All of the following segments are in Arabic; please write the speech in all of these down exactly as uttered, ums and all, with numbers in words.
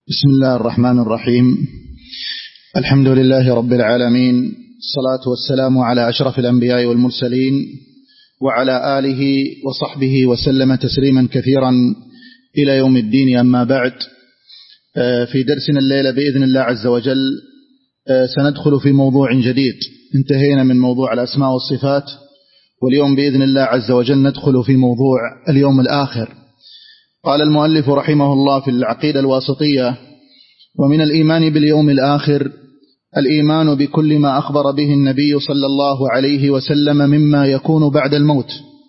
بسم الله الرحمن الرحيم. الحمد لله رب العالمين، الصلاة والسلام على أشرف الأنبياء والمرسلين وعلى آله وصحبه وسلم تسليما كثيرا إلى يوم الدين. أما بعد، في درسنا الليلة بإذن الله عز وجل سندخل في موضوع جديد. انتهينا من موضوع الأسماء والصفات، واليوم بإذن الله عز وجل ندخل في موضوع اليوم الآخر. قال المؤلف رحمه الله في العقيدة الواسطية: ومن الإيمان باليوم الآخر الإيمان بكل ما أخبر به النبي صلى الله عليه وسلم مما يكون بعد الموت.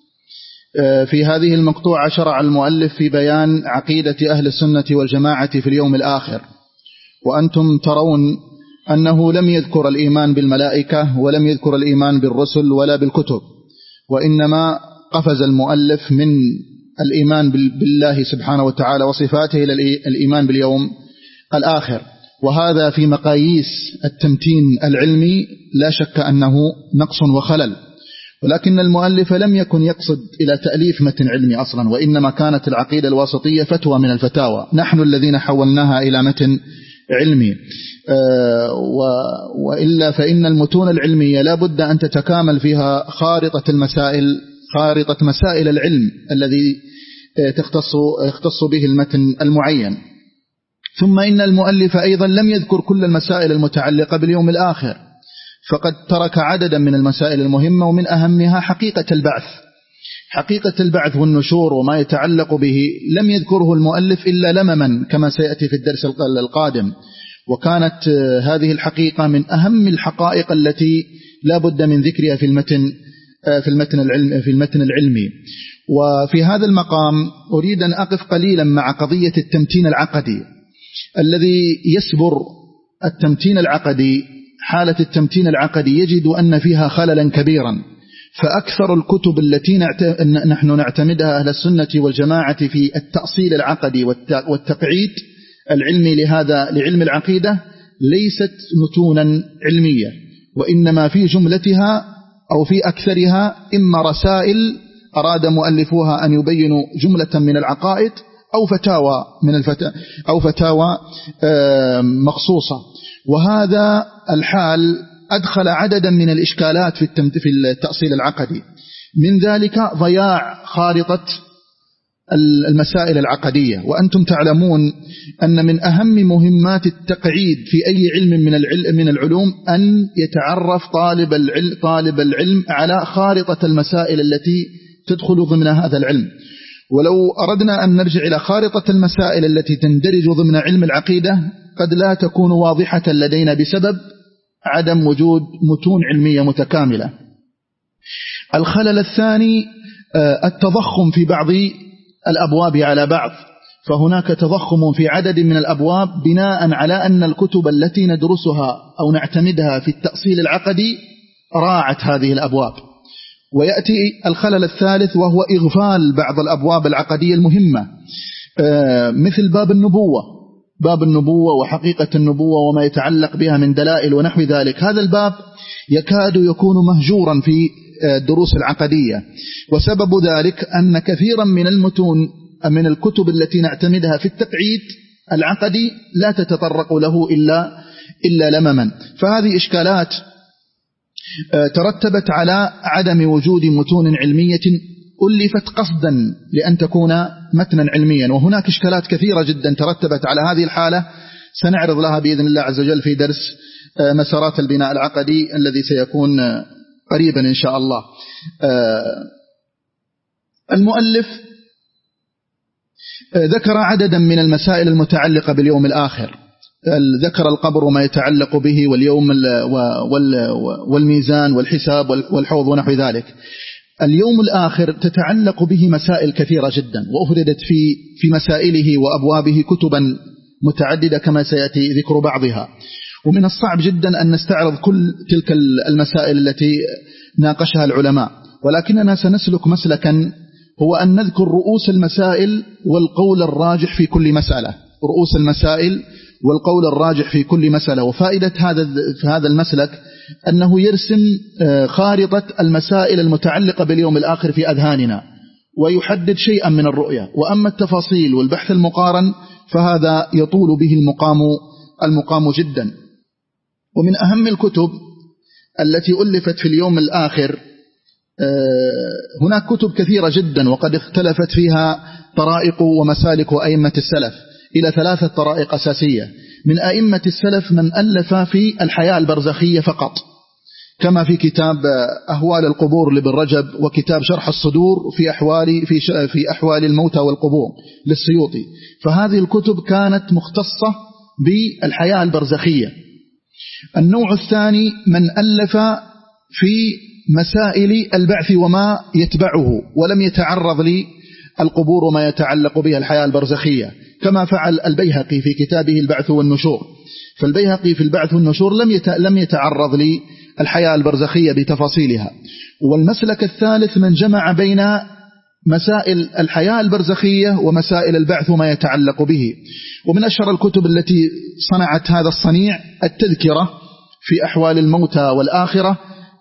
في هذه المقطوعة شرع المؤلف في بيان عقيدة أهل السنة والجماعة في اليوم الآخر، وأنتم ترون أنه لم يذكر الإيمان بالملائكة ولم يذكر الإيمان بالرسل ولا بالكتب، وإنما قفز المؤلف من الإيمان بالله سبحانه وتعالى وصفاته إلى الإيمان باليوم الآخر، وهذا في مقاييس التمتين العلمي لا شك أنه نقص وخلل. ولكن المؤلف لم يكن يقصد إلى تأليف متن علمي أصلا، وإنما كانت العقيدة الواسطية فتوى من الفتاوى، نحن الذين حولناها إلى متن علمي. أه وإلا فإن المتون العلمية لا بد أن تتكامل فيها خارطة المسائل، خارطة مسائل العلم الذي تختص يختص به المتن المعين. ثم إن المؤلف أيضا لم يذكر كل المسائل المتعلقة باليوم الآخر، فقد ترك عددا من المسائل المهمة، ومن أهمها حقيقة البعث. حقيقة البعث والنشور وما يتعلق به لم يذكره المؤلف إلا لمما كما سيأتي في الدرس القادم، وكانت هذه الحقيقة من أهم الحقائق التي لا بد من ذكرها في المتن في المتن العلمي في المتن العلمي. وفي هذا المقام أريد أن أقف قليلا مع قضية التمتين العقدي. الذي يسبر التمتين العقدي، حالة التمتين العقدي، يجد أن فيها خللا كبيرا. فأكثر الكتب التي نحن نعتمدها أهل السنة والجماعة في التأصيل العقدي والتقعيد العلمي لهذا لعلم العقيدة ليست متونا علمية، وإنما في جملتها أو في أكثرها إما رسائل أراد مؤلفوها أن يبينوا جملة من العقائد، أو فتاوى من الفتا أو فتاوى مخصوصة. وهذا الحال أدخل عددا من الإشكالات في في التأصيل العقدي، من ذلك ضياع خارطة المسائل العقدية. وأنتم تعلمون أن من أهم مهمات التقعيد في أي علم من العلم من العلوم أن يتعرف طالب العلم طالب العلم على خارطة المسائل التي تدخل ضمن هذا العلم. ولو أردنا أن نرجع إلى خارطة المسائل التي تندرج ضمن علم العقيدة قد لا تكون واضحة لدينا بسبب عدم وجود متون علمية متكاملة. الخلل الثاني التضخم في بعض الأبواب على بعض، فهناك تضخم في عدد من الأبواب بناء على أن الكتب التي ندرسها أو نعتمدها في التأصيل العقدي راعت هذه الأبواب. ويأتي الخلل الثالث وهو إغفال بعض الأبواب العقدية المهمة، مثل باب النبوة باب النبوة وحقيقة النبوة وما يتعلق بها من دلائل ونحو ذلك. هذا الباب يكاد يكون مهجورا في الدروس العقدية، وسبب ذلك أن كثيرا من المتون من الكتب التي نعتمدها في التقعيد العقدي لا تتطرق له إلا إلا لمما. فهذه إشكالات ترتبت على عدم وجود متون علمية ألفت قصدا لأن تكون متنا علميا. وهناك إشكالات كثيرة جدا ترتبت على هذه الحالة سنعرض لها بإذن الله عز وجل في درس مسارات البناء العقدي الذي سيكون قريبا إن شاء الله. المؤلف ذكر عددا من المسائل المتعلقة باليوم الآخر، ذكر القبر وما يتعلق به، واليوم والميزان والحساب والحوض ونحو ذلك. اليوم الآخر تتعلق به مسائل كثيرة جدا، وأفردت في في مسائله وأبوابه كتبا متعددة كما سيأتي ذكر بعضها. ومن الصعب جدا أن نستعرض كل تلك المسائل التي ناقشها العلماء، ولكننا سنسلك مسلكا هو أن نذكر رؤوس المسائل والقول الراجح في كل مسألة رؤوس المسائل والقول الراجح في كل مسألة. وفائدة هذا في هذا المسلك أنه يرسم خارطة المسائل المتعلقة باليوم الآخر في أذهاننا، ويحدد شيئا من الرؤية. وأما التفاصيل والبحث المقارن فهذا يطول به المقام المقام جدا. ومن أهم الكتب التي ألفت في اليوم الآخر هناك كتب كثيرة جدا، وقد اختلفت فيها طرائق ومسالك أئمة السلف إلى ثلاثة طرائق أساسية. من أئمة السلف من ألف في الحياة البرزخية فقط، كما في كتاب أهوال القبور لابن رجب، وكتاب شرح الصدور في أحوال في في أحوال الموتى والقبور للسيوطي. فهذه الكتب كانت مختصة بالحياة البرزخية. النوع الثاني من ألف في مسائل البعث وما يتبعه، ولم يتعرض للقبور وما يتعلق بها الحياة البرزخية، كما فعل البيهقي في كتابه البعث والنشور. فالبيهقي في البعث والنشور لم لم يتعرض للحياة البرزخية بتفاصيلها. والمسلك الثالث من جمع بين مسائل الحياة البرزخية ومسائل البعث وما يتعلق به. ومن أشهر الكتب التي صنعت هذا الصنيع التذكرة في أحوال الموتى والآخرة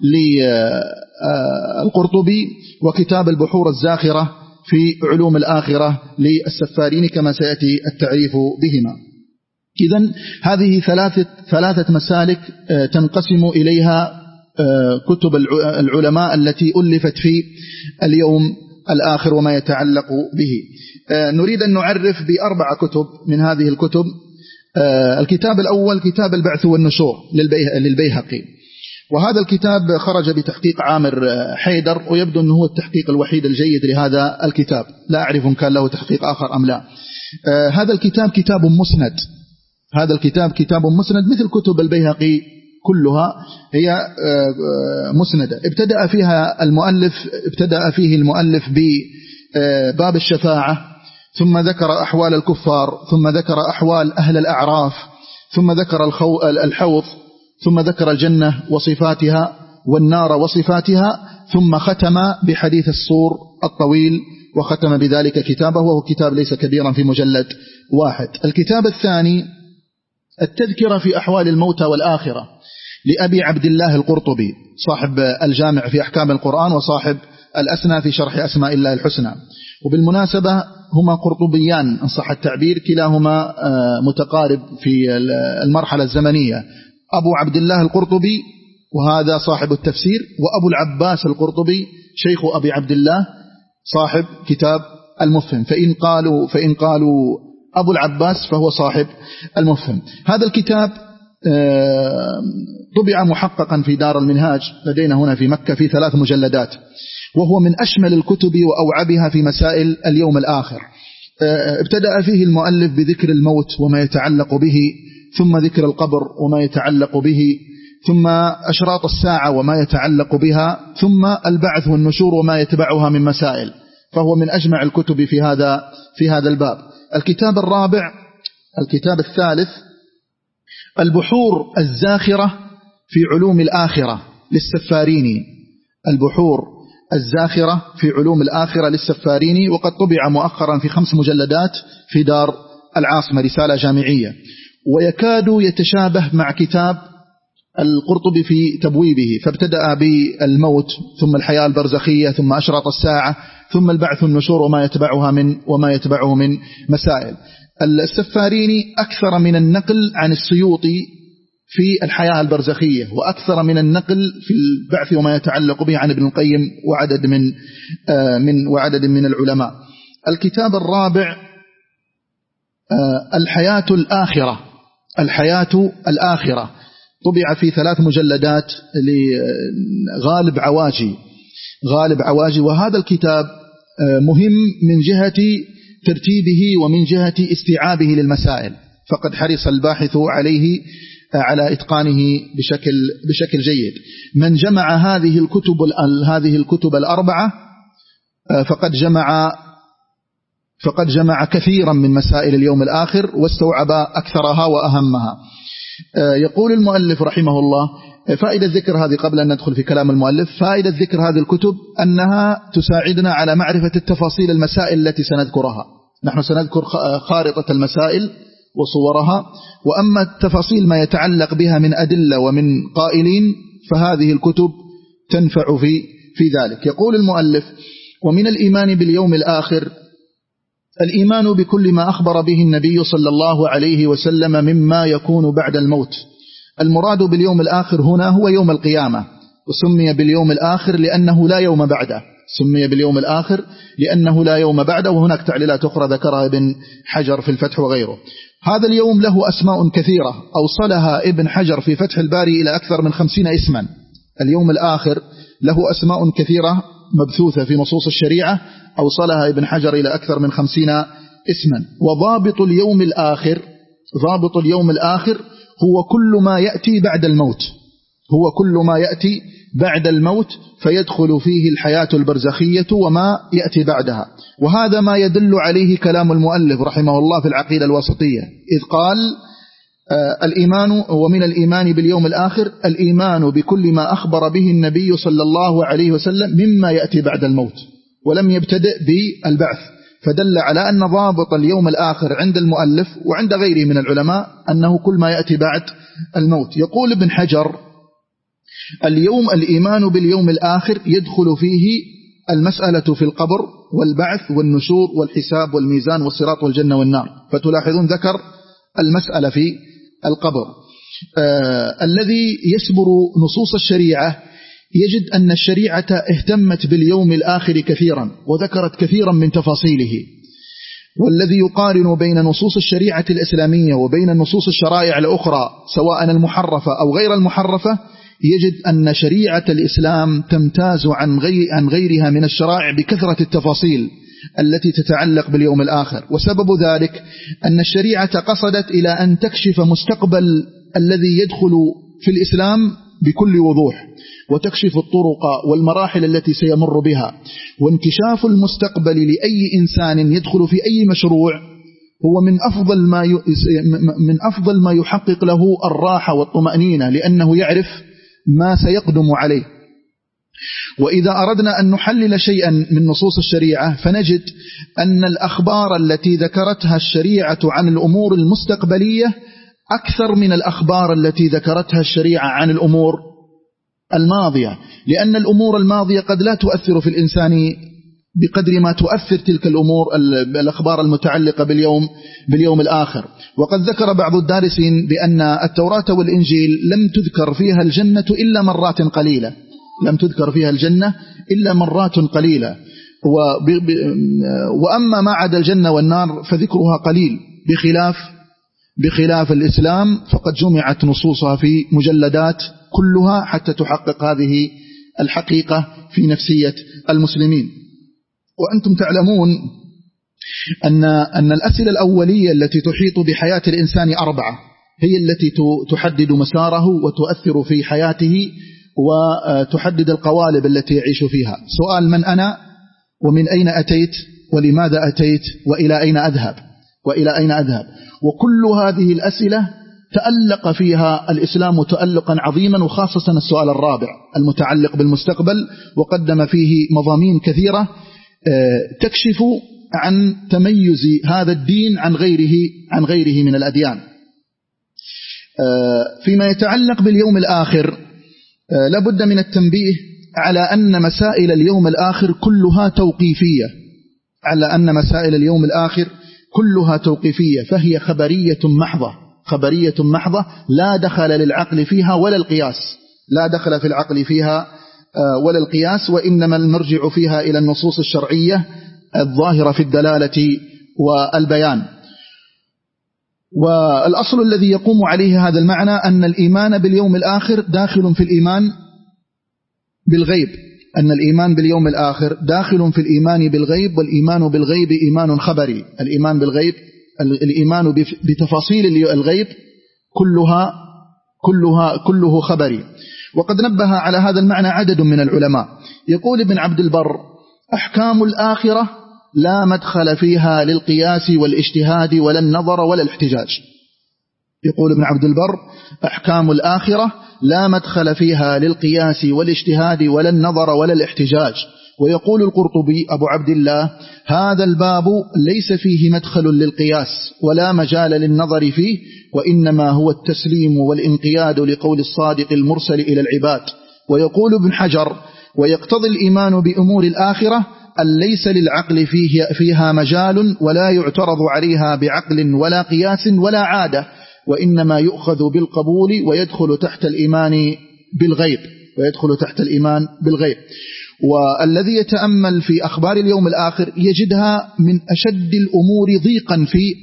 للقرطبي، وكتاب البحور الزاخرة في علوم الآخرة للسفاريني، كما سيأتي التعريف بهما. إذن هذه ثلاثة, ثلاثة مسالك تنقسم إليها كتب العلماء التي ألفت في اليوم الآخر وما يتعلق به. نريد أن نعرف بأربع كتب من هذه الكتب. الكتاب الأول كتاب البعث والنشور للبيهقي، وهذا الكتاب خرج بتحقيق عامر حيدر، ويبدو أنه هو التحقيق الوحيد الجيد لهذا الكتاب، لا أعرف إن كان له تحقيق آخر أم لا. هذا الكتاب كتاب مسند، هذا الكتاب كتاب مسند مثل كتب البيهقي كلها هي مسندة. ابتدأ فيها المؤلف ابتدأ فيه المؤلف بباب الشفاعة، ثم ذكر أحوال الكفار، ثم ذكر أحوال أهل الأعراف، ثم ذكر الحوض، ثم ذكر الجنة وصفاتها والنار وصفاتها، ثم ختم بحديث الصور الطويل، وختم بذلك كتابه، وهو كتاب ليس كبيرا في مجلد واحد. الكتاب الثاني التذكرة في أحوال الموتى والآخرة لأبي عبد الله القرطبي، صاحب الجامع في أحكام القرآن، وصاحب الأسنى في شرح أسماء الله الحسنى. وبالمناسبة هما قرطبيان إن صح التعبير، كلاهما متقارب في المرحلة الزمنية. أبو عبد الله القرطبي وهذا صاحب التفسير، وأبو العباس القرطبي شيخ أبي عبد الله صاحب كتاب المفهم، فإن قالوا فإن قالوا أبو العباس فهو صاحب المفهم. هذا الكتاب طبع محققا في دار المنهاج لدينا هنا في مكة في ثلاث مجلدات، وهو من أشمل الكتب وأوعبها في مسائل اليوم الآخر. ابتدأ فيه المؤلف بذكر الموت وما يتعلق به، ثم ذكر القبر وما يتعلق به، ثم أشراط الساعة وما يتعلق بها، ثم البعث والنشور وما يتبعها من مسائل، فهو من أجمع الكتب في هذا في هذا الباب. الكتاب الرابع الكتاب الثالث البحور الزاخرة في علوم الآخرة للسفاريني، البحور الزاخرة في علوم الآخرة للسفاريني، وقد طبع مؤخرا في خمس مجلدات في دار العاصمة، رسالة جامعية، ويكاد يتشابه مع كتاب القرطبي في تبويبه، فابتدأ بالموت، ثم الحياة البرزخية، ثم أشراط الساعة، ثم البعث والنشور وما يتبعها من وما يتبعه من مسائل. السفاريني أكثر من النقل عن السيوطي في الحياة البرزخية، وأكثر من النقل في البعث وما يتعلق به عن ابن القيم وعدد من من وعدد من العلماء. الكتاب الرابع الحياة الآخرة الحياة الآخرة طبع في ثلاث مجلدات لغالب عواجي غالب عواجي وهذا الكتاب مهم من جهة ترتيبه ومن جهة استيعابه للمسائل، فقد حرص الباحث عليه على إتقانه بشكل بشكل جيد. من جمع هذه الكتب هذه الكتب الأربعة فقد جمع فقد جمع كثيرا من مسائل اليوم الآخر، واستوعب أكثرها وأهمها. يقول المؤلف رحمه الله: فائدة ذكر هذه قبل أن ندخل في كلام المؤلف، فائدة ذكر هذه الكتب أنها تساعدنا على معرفة التفاصيل المسائل التي سنذكرها. نحن سنذكر خارطة المسائل وصورها، وأما التفاصيل ما يتعلق بها من أدلة ومن قائلين فهذه الكتب تنفع في في ذلك. يقول المؤلف: ومن الإيمان باليوم الآخر الإيمان بكل ما أخبر به النبي صلى الله عليه وسلم مما يكون بعد الموت. المراد باليوم الآخر هنا هو يوم القيامة، وسمي باليوم الآخر لأنه لا يوم بعده، سمي باليوم الآخر لأنه لا يوم بعده، وهناك تعليلات أخرى ذكرها ابن حجر في الفتح وغيره. هذا اليوم له أسماء كثيرة أوصلها ابن حجر في فتح الباري إلى أكثر من خمسين اسما. اليوم الآخر له أسماء كثيرة مبثوثة في نصوص الشريعة أوصلها ابن حجر إلى أكثر من خمسين اسما. وضابط اليوم الآخر، ضابط اليوم الآخر هو كل ما يأتي بعد الموت، هو كل ما يأتي بعد الموت فيدخل فيه الحياة البرزخية وما يأتي بعدها. وهذا ما يدل عليه كلام المؤلف رحمه الله في العقيدة الواسطية، إذ قال آه الإيمان ومن الإيمان باليوم الآخر الإيمان بكل ما أخبر به النبي صلى الله عليه وسلم مما يأتي بعد الموت، ولم يبتدئ بالبعث، فدل على أن ضابط اليوم الآخر عند المؤلف وعند غيره من العلماء أنه كل ما يأتي بعد الموت. يقول ابن حجر اليوم الإيمان باليوم الآخر يدخل فيه المسألة في القبر والبعث والنشور والحساب والميزان والصراط والجنة والنار. فتلاحظون ذكر المسألة في القبر. آه الذي يسبر نصوص الشريعة يجد أن الشريعة اهتمت باليوم الآخر كثيرا وذكرت كثيرا من تفاصيله. والذي يقارن بين نصوص الشريعة الإسلامية وبين نصوص الشرائع الأخرى سواء المحرفة أو غير المحرفة يجد أن شريعة الإسلام تمتاز عن غير عن غيرها من الشرائع بكثرة التفاصيل التي تتعلق باليوم الآخر. وسبب ذلك أن الشريعة قصدت إلى أن تكشف مستقبل الذي يدخل في الإسلام بكل وضوح، وتكشف الطرق والمراحل التي سيمر بها. وانكشاف المستقبل لأي إنسان يدخل في أي مشروع هو من أفضل ما من أفضل ما يحقق له الراحة والطمأنينة، لأنه يعرف ما سيقدم عليه. وإذا أردنا أن نحلل شيئا من نصوص الشريعة فنجد أن الأخبار التي ذكرتها الشريعة عن الأمور المستقبلية أكثر من الأخبار التي ذكرتها الشريعة عن الأمور الماضية، لأن الأمور الماضية قد لا تؤثر في الإنسان بقدر ما تؤثر تلك الأمور الأخبار المتعلقة باليوم باليوم الآخر. وقد ذكر بعض الدارسين بأن التوراة والإنجيل لم تذكر فيها الجنة إلا مرات قليلة، لم تذكر فيها الجنة إلا مرات قليلة. وأما ما عدا الجنة والنار فذكرها قليل، بخلاف بخلاف الإسلام فقد جمعت نصوصها في مجلدات كلها حتى تحقق هذه الحقيقة في نفسية المسلمين. وأنتم تعلمون أن أن الأسئلة الأولية التي تحيط بحياة الإنسان أربعة، هي التي تحدد مساره وتؤثر في حياته وتحدد القوالب التي يعيش فيها. سؤال من أنا، ومن أين أتيت، ولماذا أتيت، وإلى أين أذهب وإلى أين أذهب وكل هذه الأسئلة تألق فيها الإسلام تألقا عظيما، وخاصة السؤال الرابع المتعلق بالمستقبل، وقدم فيه مضامين كثيرة تكشف عن تميز هذا الدين عن غيره عن غيره من الأديان. فيما يتعلق باليوم الآخر لابد من التنبيه على أن مسائل اليوم الآخر كلها توقيفية، على أن مسائل اليوم الآخر كلها توقيفية، فهي خبرية محضة، خبرية محضة لا دخل للعقل فيها ولا القياس، لا دخل في العقل فيها ولا القياس، وإنما المرجع فيها إلى النصوص الشرعية الظاهرة في الدلالة والبيان. والأصل الذي يقوم عليه هذا المعنى أن الإيمان باليوم الآخر داخل في الإيمان بالغيب، أن الإيمان باليوم الآخر داخل في الإيمان بالغيب، والإيمان بالغيب إيمان خبري. الإيمان بالغيب الإيمان بتفاصيل الغيب كلها كلها كله خبري. وقد نبه على هذا المعنى عدد من العلماء. يقول ابن عبد البر أحكام الآخرة لا مدخل فيها للقياس والاجتهاد ولا النظر ولا الاحتجاج. يقول ابن عبد البر أحكام الآخرة لا مدخل فيها للقياس والاجتهاد ولا النظر ولا الاحتجاج. ويقول القرطبي أبو عبد الله هذا الباب ليس فيه مدخل للقياس ولا مجال للنظر فيه، وإنما هو التسليم والانقياد لقول الصادق المرسل إلى العباد. ويقول ابن حجر ويقتضي الإيمان بأمور الآخرة ليس للعقل فيه فيها مجال ولا يعترض عليها بعقل ولا قياس ولا عادة، وإنما يؤخذ بالقبول ويدخل تحت الإيمان بالغيب ويدخل تحت الإيمان بالغيب. والذي يتأمل في أخبار اليوم الآخر يجدها من أشد الأمور ضيقا في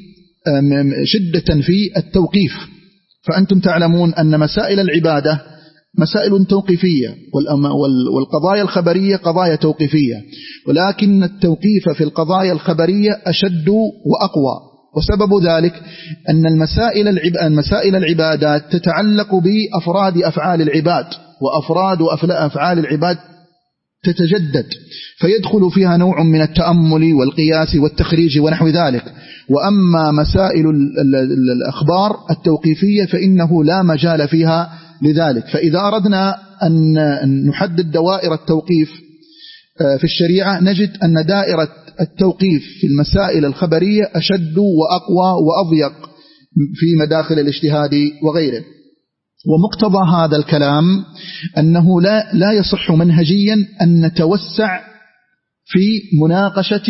شدة في التوقيف. فأنتم تعلمون أن مسائل العبادة مسائل توقيفية، والقضايا الخبرية قضايا توقيفية، ولكن التوقيف في القضايا الخبرية أشد وأقوى. وسبب ذلك أن المسائل المسائل العبادات تتعلق بأفراد أفعال العباد، وأفراد أفعال العباد تتجدد، فيدخل فيها نوع من التأمل والقياس والتخريج ونحو ذلك. وأما مسائل الأخبار التوقيفية فإنه لا مجال فيها لذلك. فإذا أردنا أن نحدد دوائر التوقيف في الشريعة نجد أن دائرة التوقيف في المسائل الخبرية أشد وأقوى وأضيق في مداخل الاجتهاد وغيره. ومقتضى هذا الكلام أنه لا, لا يصح منهجيا أن نتوسع في مناقشة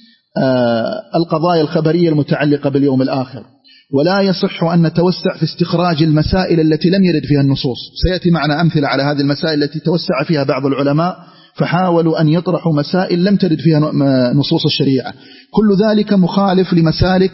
القضايا الخبرية المتعلقة باليوم الآخر، ولا يصح أن نتوسع في استخراج المسائل التي لم يرد فيها النصوص. سيأتي معنا أمثلة على هذه المسائل التي توسع فيها بعض العلماء فحاولوا أن يطرحوا مسائل لم ترد فيها نصوص الشريعة. كل ذلك مخالف لمسالك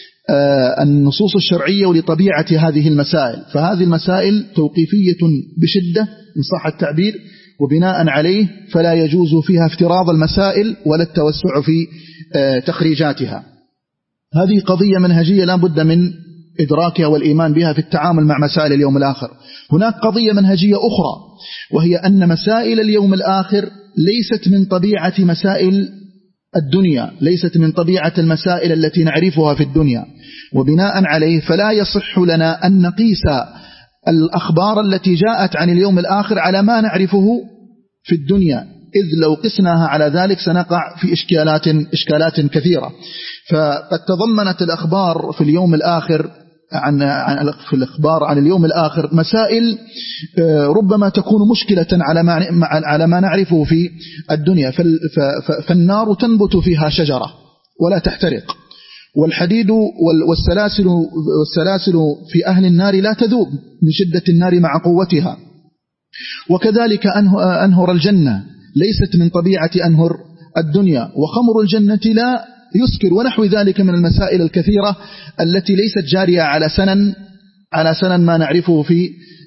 النصوص الشرعية ولطبيعة هذه المسائل. فهذه المسائل توقيفية بشدة إن صح التعبير، وبناء عليه فلا يجوز فيها افتراض المسائل ولا التوسع في تخريجاتها. هذه قضية منهجية لا بد من إدراكها والإيمان بها في التعامل مع مسائل اليوم الآخر. هناك قضية منهجية أخرى، وهي أن مسائل اليوم الآخر ليست من طبيعة مسائل الدنيا، ليست من طبيعة المسائل التي نعرفها في الدنيا، وبناء عليه فلا يصح لنا أن نقيس الأخبار التي جاءت عن اليوم الآخر على ما نعرفه في الدنيا، إذ لو قسناها على ذلك سنقع في إشكالات, إشكالات كثيرة. فقد تضمنت الأخبار في اليوم الآخر عن, عن في الأخبار عن اليوم الآخر مسائل ربما تكون مشكلة على ما, على ما نعرفه في الدنيا. فالنار تنبت فيها شجرة ولا تحترق، والحديد والسلاسل, والسلاسل في أهل النار لا تذوب من شدة النار مع قوتها. وكذلك أنهر الجنة ليست من طبيعة أنهر الدنيا، وخمر الجنة لا يسكر، ونحو ذلك من المسائل الكثيرة التي ليست جارية على سنن على سنن ما نعرفه في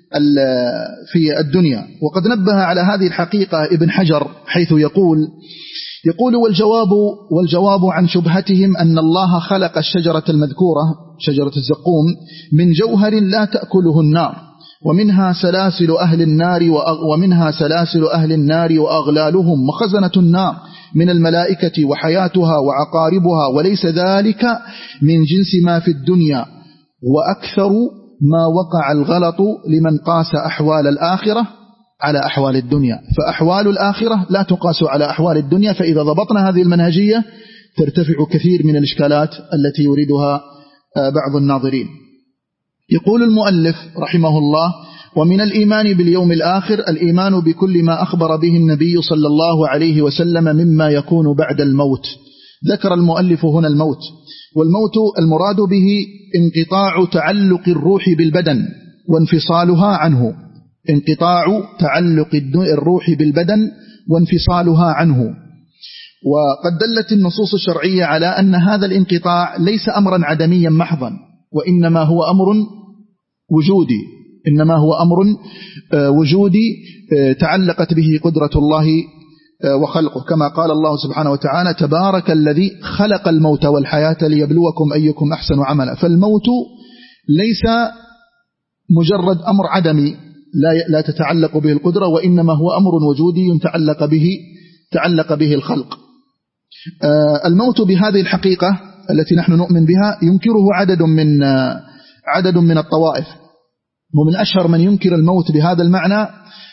في الدنيا. وقد نبه على هذه الحقيقة ابن حجر حيث يقول يقول والجواب والجواب عن شبهتهم أن الله خلق الشجرة المذكورة شجرة الزقوم من جوهر لا تأكله النار، ومنها سلاسل أهل النار ومنها سلاسل أهل النار وأغلالهم وخزنة النار من الملائكة وحياتها وعقاربها، وليس ذلك من جنس ما في الدنيا، وأكثر ما وقع الغلط لمن قاس أحوال الآخرة على أحوال الدنيا، فأحوال الآخرة لا تقاس على أحوال الدنيا. فإذا ضبطنا هذه المنهجية ترتفع كثير من الإشكالات التي يريدها بعض الناظرين. يقول المؤلف رحمه الله: ومن الإيمان باليوم الآخر الإيمان بكل ما أخبر به النبي صلى الله عليه وسلم مما يكون بعد الموت. ذكر المؤلف هنا الموت، والموت المراد به انقطاع تعلق الروح بالبدن وانفصالها عنه، انقطاع تعلق الروح بالبدن وانفصالها عنه. وقد دلت النصوص الشرعية على أن هذا الانقطاع ليس أمرا عدميا محضا، وإنما هو أمر وجودي إنما هو أمر وجودي تعلقت به قدرة الله وخلقه، كما قال الله سبحانه وتعالى: تبارك الذي خلق الموت والحياة ليبلوكم أيكم أحسن عملا. فالموت ليس مجرد أمر عدمي لا لا تتعلق به القدرة، وإنما هو أمر وجودي تعلق به تعلق به الخلق. الموت بهذه الحقيقة التي نحن نؤمن بها ينكره عدد من عدد من الطوائف، ومن أشهر من ينكر الموت بهذا المعنى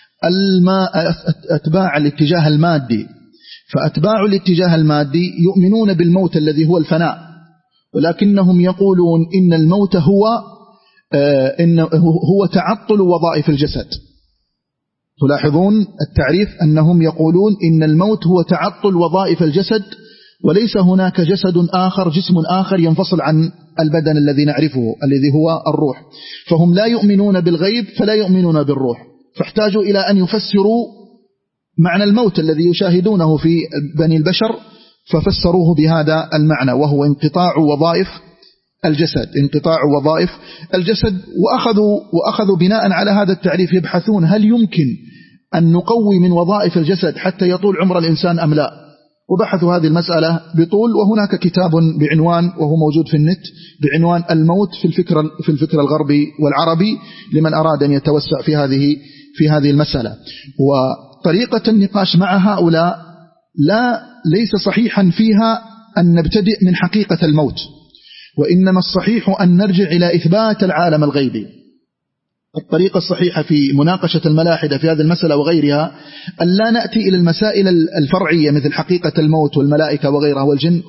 أتباع الاتجاه المادي. فأتباع الاتجاه المادي يؤمنون بالموت الذي هو الفناء، ولكنهم يقولون إن الموت هو إن هو تعطل وظائف الجسد، تلاحظون التعريف أنهم يقولون إن الموت هو تعطل وظائف الجسد، وليس هناك جسد آخر جسم آخر ينفصل عن البدن الذي نعرفه الذي هو الروح. فهم لا يؤمنون بالغيب فلا يؤمنون بالروح، فاحتاجوا إلى أن يفسروا معنى الموت الذي يشاهدونه في بني البشر، ففسروه بهذا المعنى وهو انقطاع وظائف الجسد، انقطاع وظائف الجسد. وأخذوا, وأخذوا بناء على هذا التعريف يبحثون هل يمكن أن نقوي من وظائف الجسد حتى يطول عمر الإنسان أم لا، وبحثوا هذه المسألة بطول. وهناك كتاب بعنوان وهو موجود في النت بعنوان الموت في الفكر في الفكر الغربي والعربي لمن أراد أن يتوسع في هذه في هذه المسألة. وطريقة النقاش مع هؤلاء لا ليس صحيحا فيها أن نبتدئ من حقيقة الموت، وإنما الصحيح أن نرجع إلى إثبات العالم الغيبي. الطريقة الصحيحة في مناقشة الملاحدة في هذه المسألة وغيرها أن لا نأتي إلى المسائل الفرعية مثل حقيقة الموت والملائكة وغيرها والجن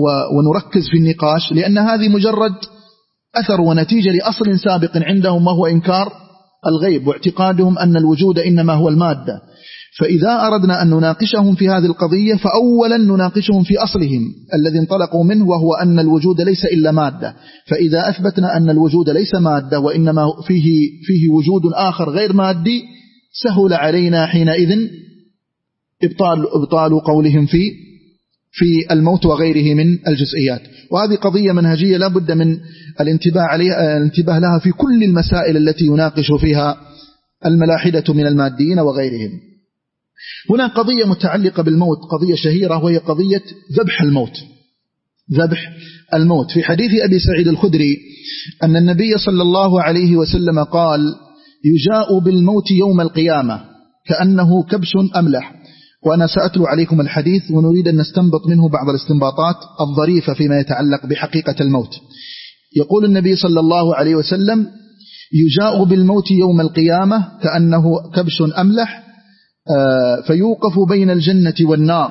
ونركز في النقاش، لأن هذه مجرد أثر ونتيجة لأصل سابق عندهم وهو إنكار الغيب واعتقادهم أن الوجود إنما هو المادة. فإذا أردنا أن نناقشهم في هذه القضية فأولا نناقشهم في أصلهم الذي انطلقوا منه وهو أن الوجود ليس إلا مادة. فإذا أثبتنا أن الوجود ليس مادة وإنما فيه, فيه وجود آخر غير مادي، سهل علينا حينئذ إبطال, إبطال قولهم في في الموت وغيره من الجزئيات. وهذه قضية منهجية لا بد من الانتباه عليها الانتباه لها في كل المسائل التي يناقش فيها الملاحدة من الماديين وغيرهم. هنا قضية متعلقة بالموت، قضية شهيرة، وهي قضية ذبح الموت. ذبح الموت في حديث أبي سعيد الخدري أن النبي صلى الله عليه وسلم قال: يجاء بالموت يوم القيامة كأنه كبش أملح. وأنا سأتلو عليكم الحديث ونريد أن نستنبط منه بعض الاستنباطات الظريفة فيما يتعلق بحقيقة الموت. يقول النبي صلى الله عليه وسلم: يجاء بالموت يوم القيامة كأنه كبش أملح، فيوقف بين الجنة والنار،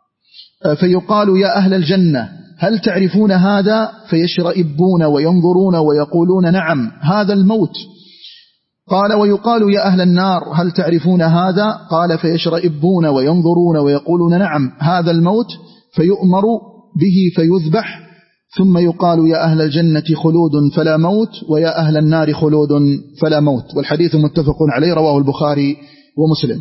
فيقال: يا أهل الجنة هل تعرفون هذا؟ فيشرئبون وينظرون ويقولون: نعم، هذا الموت. قال: ويقال: يا أهل النار هل تعرفون هذا؟ قال: فيشرئبون وينظرون ويقولون: نعم، هذا الموت. فيؤمر به فيذبح، ثم يقال: يا أهل الجنة خلود فلا موت، ويا أهل النار خلود فلا موت. والحديث متفق عليه، رواه البخاري ومسلم.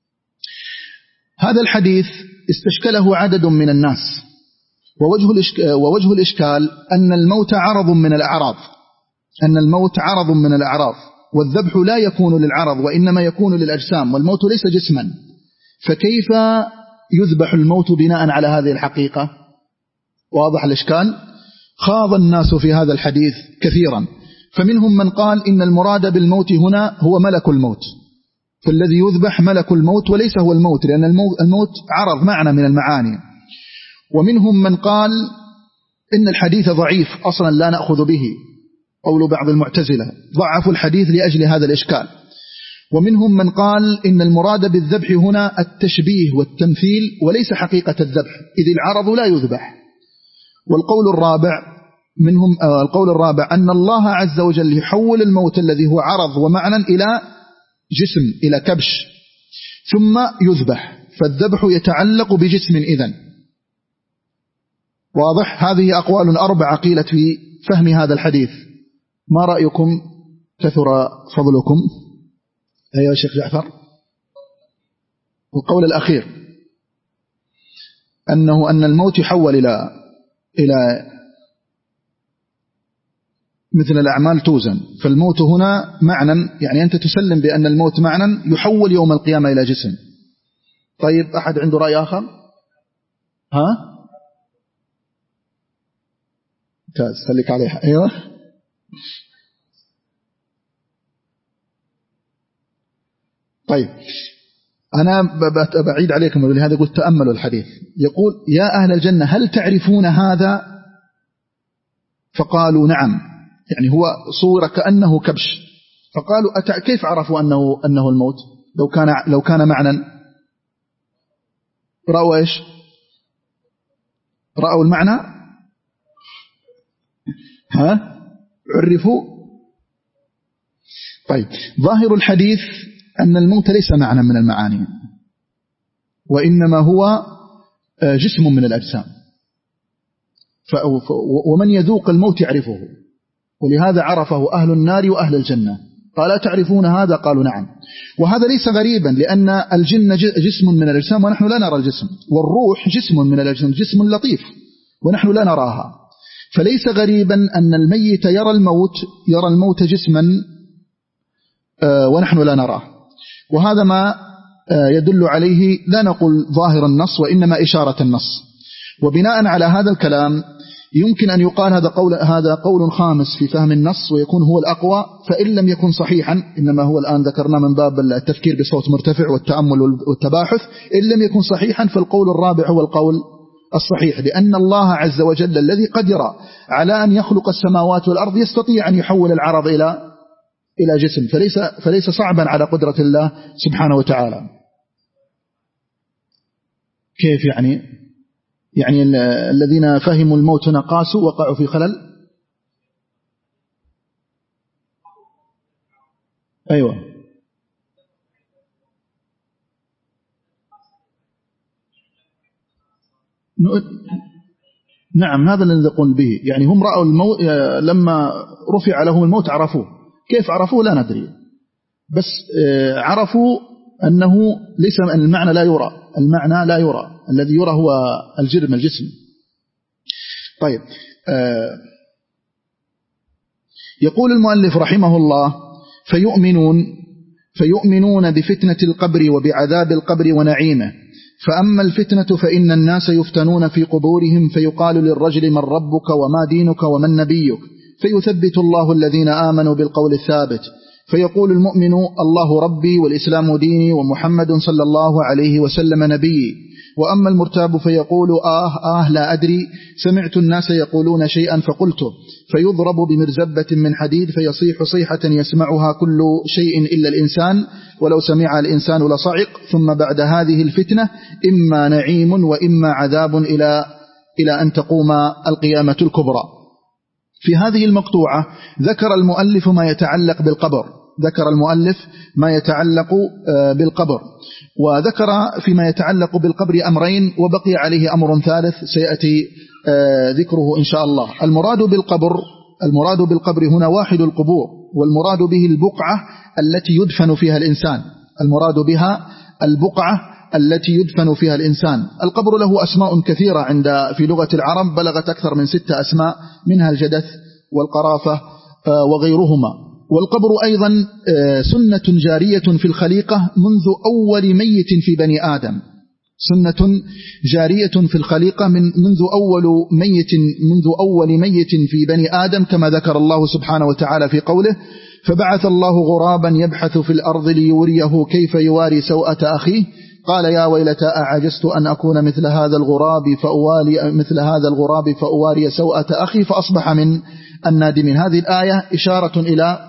هذا الحديث استشكله عدد من الناس، ووجه الإشكال, ووجه الإشكال أن الموت عرض من الأعراض أن الموت عرض من الأعراض والذبح لا يكون للعرض وإنما يكون للأجسام، والموت ليس جسما، فكيف يذبح الموت بناء على هذه الحقيقة؟ واضح الإشكال؟ خاض الناس في هذا الحديث كثيرا، فمنهم من قال إن المراد بالموت هنا هو ملك الموت، فالذي يذبح ملك الموت وليس هو الموت، لأن الموت عرض معنى من المعاني. ومنهم من قال إن الحديث ضعيف أصلا لا نأخذ به، قول بعض المعتزلة ضعفوا الحديث لأجل هذا الإشكال. ومنهم من قال إن المراد بالذبح هنا التشبيه والتمثيل وليس حقيقة الذبح، إذ العرض لا يذبح. والقول الرابع منهم القول الرابع أن الله عز وجل يحول الموت الذي هو عرض ومعنى إلى جسم، إلى كبش، ثم يذبح، فالذبح يتعلق بجسم إذن. واضح؟ هذه أقوال أربعة قيلت في فهم هذا الحديث. ما رأيكم؟ كثر فضلكم. أيها الشيخ جعفر. القول الأخير أنه أن الموت يحول إلى إلى مثل الأعمال توزن، فالموت هنا معنى، يعني أنت تسلم بأن الموت معنى يحول يوم القيامة إلى جسم. طيب، أحد عنده رأي آخر؟ ها؟ ممتاز، خليك عليها. أيوة. طيب، أنا بعيد عليكم ولهذا قلت تأملوا الحديث. يقول: يا أهل الجنة هل تعرفون هذا؟ فقالوا: نعم. يعني هو صورة كأنه كبش، فقالوا: أتع... كيف عرفوا أنه أنه الموت؟ لو كان لو كان معنى رأوا إيش؟ رأوا المعنى؟ ها؟ عرفوا؟ طيب، ظاهر الحديث أن الموت ليس معنى من المعاني، وإنما هو جسم من الأجسام، ومن يذوق الموت يعرفه، ولهذا عرفه أهل النار وأهل الجنة. قال تعرفون هذا؟ قالوا نعم. وهذا ليس غريبا، لأن الجن جسم من الأجسام ونحن لا نرى الجسم، والروح جسم من الأجسام، جسم لطيف ونحن لا نراها. فليس غريبا أن الميت يرى الموت يرى الموت جسما ونحن لا نراه. وهذا ما يدل عليه لا نقول ظاهر النص، وإنما إشارة النص. وبناء على هذا الكلام يمكن أن يقال هذا قول هذا قول خامس في فهم النص، ويكون هو الأقوى، فإن لم يكن صحيحا، إنما هو الآن ذكرنا من باب التفكير بصوت مرتفع والتأمل والتباحث، إن لم يكن صحيحا فالقول الرابع هو القول الصحيح، لأن الله عز وجل الذي قدر على أن يخلق السماوات والأرض يستطيع أن يحول العرض إلى إلى جسم، فليس فليس صعبا على قدرة الله سبحانه وتعالى. كيف يعني؟ يعني الذين فهموا الموت نقاسوا وقعوا في خلل. أيوة نعم، هذا الذي نقول به. يعني هم رأوا الموت، لما رفع لهم الموت عرفوه. كيف عرفوه لا ندري، بس عرفوا أنه ليس المعنى لا يرى، المعنى لا يرى، الذي يرى هو الجرم الجسم. طيب، يقول المؤلف رحمه الله: فيؤمنون فيؤمنون بفتنة القبر وبعذاب القبر ونعيمه. فأما الفتنة فإن الناس يفتنون في قبورهم، فيقال للرجل: من ربك وما دينك ومن نبيك؟ فيثبت الله الذين آمنوا بالقول الثابت، فيقول المؤمن: الله ربي والإسلام ديني ومحمد صلى الله عليه وسلم نبيي. وأما المرتاب فيقول: آه آه لا أدري، سمعت الناس يقولون شيئا فقلته، فيضرب بمرزبة من حديد فيصيح صيحة يسمعها كل شيء إلا الإنسان، ولو سمع الإنسان لصعق. ثم بعد هذه الفتنة إما نعيم وإما عذاب إلى إلى أن تقوم القيامة الكبرى. في هذه المقطوعة ذكر المؤلف ما يتعلق بالقبر ذكر المؤلف ما يتعلق بالقبر وذكر فيما يتعلق بالقبر أمرين، وبقي عليه أمر ثالث سيأتي ذكره إن شاء الله. المراد بالقبر المراد بالقبر هنا واحد القبور، والمراد به البقعة التي يدفن فيها الإنسان المراد بها البقعة التي يدفن فيها الإنسان. القبر له أسماء كثيرة عند في لغة العرب، بلغت أكثر من ستة أسماء، منها الجدث والقرافة وغيرهما. والقبر أيضا سنة جارية في الخليقة منذ أول ميت في بني آدم سنة جارية في الخليقة من منذ أول ميت منذ أول ميت في بني آدم، كما ذكر الله سبحانه وتعالى في قوله: فبعث الله غرابا يبحث في الأرض ليوريه كيف يواري سوءة أخيه، قال يا ويلتى أعجزت أن أكون مثل هذا الغراب فأواري مثل هذا الغراب فأواري سوءة أخي فأصبح من النادمين. هذه الآية إشارة إلى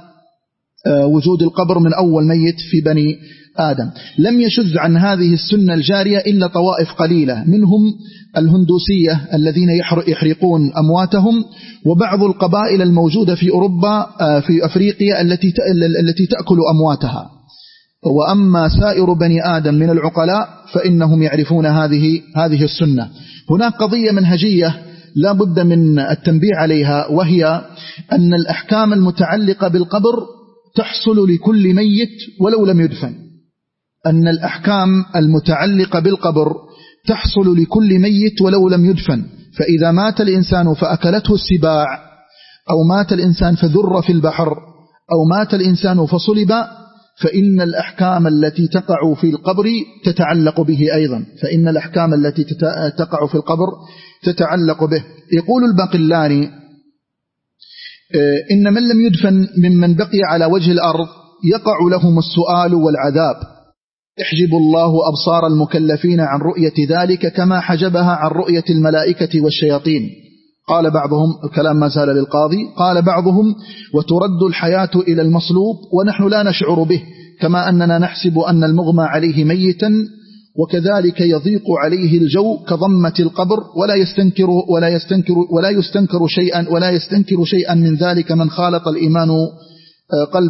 وجود القبر من أول ميت في بني آدم. لم يشذ عن هذه السنة الجارية إلا طوائف قليلة، منهم الهندوسية الذين يحرقون أمواتهم، وبعض القبائل الموجودة في أوروبا في أفريقيا التي التي تأكل أمواتها. وأما سائر بني آدم من العقلاء فإنهم يعرفون هذه هذه السنة. هناك قضية منهجية لا بد من التنبيه عليها، وهي أن الأحكام المتعلقة بالقبر تحصل لكل ميت ولو لم يدفن أن الأحكام المتعلقة بالقبر تحصل لكل ميت ولو لم يدفن. فإذا مات الإنسان فأكلته السباع، أو مات الإنسان فذر في البحر، أو مات الإنسان فصلب، فإن الأحكام التي تقع في القبر تتعلق به أيضا فإن الأحكام التي تقع في القبر تتعلق به. يقول الباقلاني: إن من لم يدفن ممن بقي على وجه الأرض يقع لهم السؤال والعذاب، يحجب الله أبصار المكلفين عن رؤية ذلك كما حجبها عن رؤية الملائكة والشياطين. قال بعضهم، الكلام ما زال للقاضي، قال بعضهم: وترد الحياة إلى المصلوب ونحن لا نشعر به، كما أننا نحسب أن المغمى عليه ميتا، وكذلك يضيق عليه الجو كضمة القبر، ولا يستنكر ولا يستنكر ولا يستنكر شيئا ولا يستنكر شيئا من ذلك من خالط الإيمان قلبه.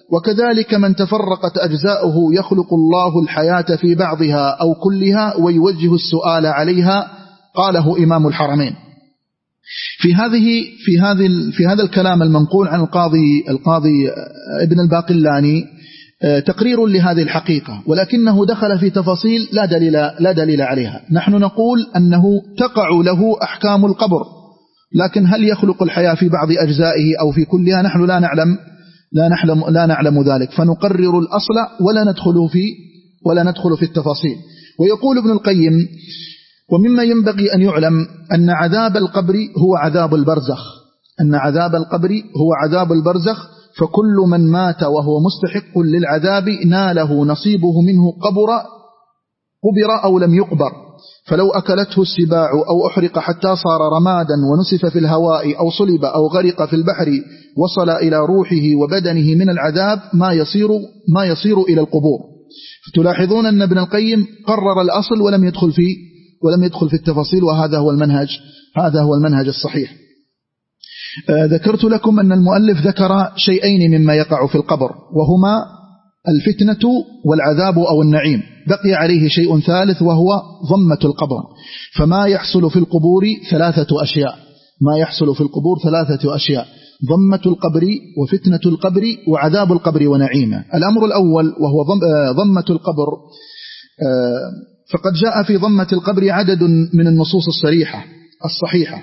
وكذلك من تفرقت أجزاؤه يخلق الله الحياة في بعضها أو كلها ويوجه السؤال عليها، قاله إمام الحرمين. في هذه في هذه في هذا الكلام المنقول عن القاضي القاضي ابن الباقلاني تقرير لهذه الحقيقة، ولكنه دخل في تفاصيل لا دليل لا دليل عليها. نحن نقول أنه تقع له أحكام القبر، لكن هل يخلق الحياة في بعض أجزائه أو في كلها نحن لا نعلم لا نعلم لا نعلم ذلك، فنقرر الأصل ولا ندخل في ولا ندخل في التفاصيل. ويقول ابن القيم: ومما ينبغي أن يعلم أن عذاب القبر هو عذاب البرزخ أن عذاب القبر هو عذاب البرزخ فكل من مات وهو مستحق للعذاب ناله نصيبه منه قبر قبر أو لم يقبر، فلو أكلته السباع أو أحرق حتى صار رمادا ونسف في الهواء أو صلب أو غرق في البحر وصل إلى روحه وبدنه من العذاب ما يصير ما يصير إلى القبور. فتلاحظون أن ابن القيم قرر الأصل ولم يدخل في ولم يدخل في التفاصيل، وهذا هو المنهج هذا هو المنهج الصحيح. آه ذكرت لكم أن المؤلف ذكر شيئين مما يقع في القبر، وهما الفتنة والعذاب أو النعيم. بقي عليه شيء ثالث وهو ضمة القبر. فما يحصل في القبور ثلاثة أشياء ما يحصل في القبور ثلاثة أشياء: ضمة القبر وفتنة القبر وعذاب القبر ونعيمه. الأمر الأول وهو ضمة القبر، فقد جاء في ضمة القبر عدد من النصوص الصريحة الصحيحة،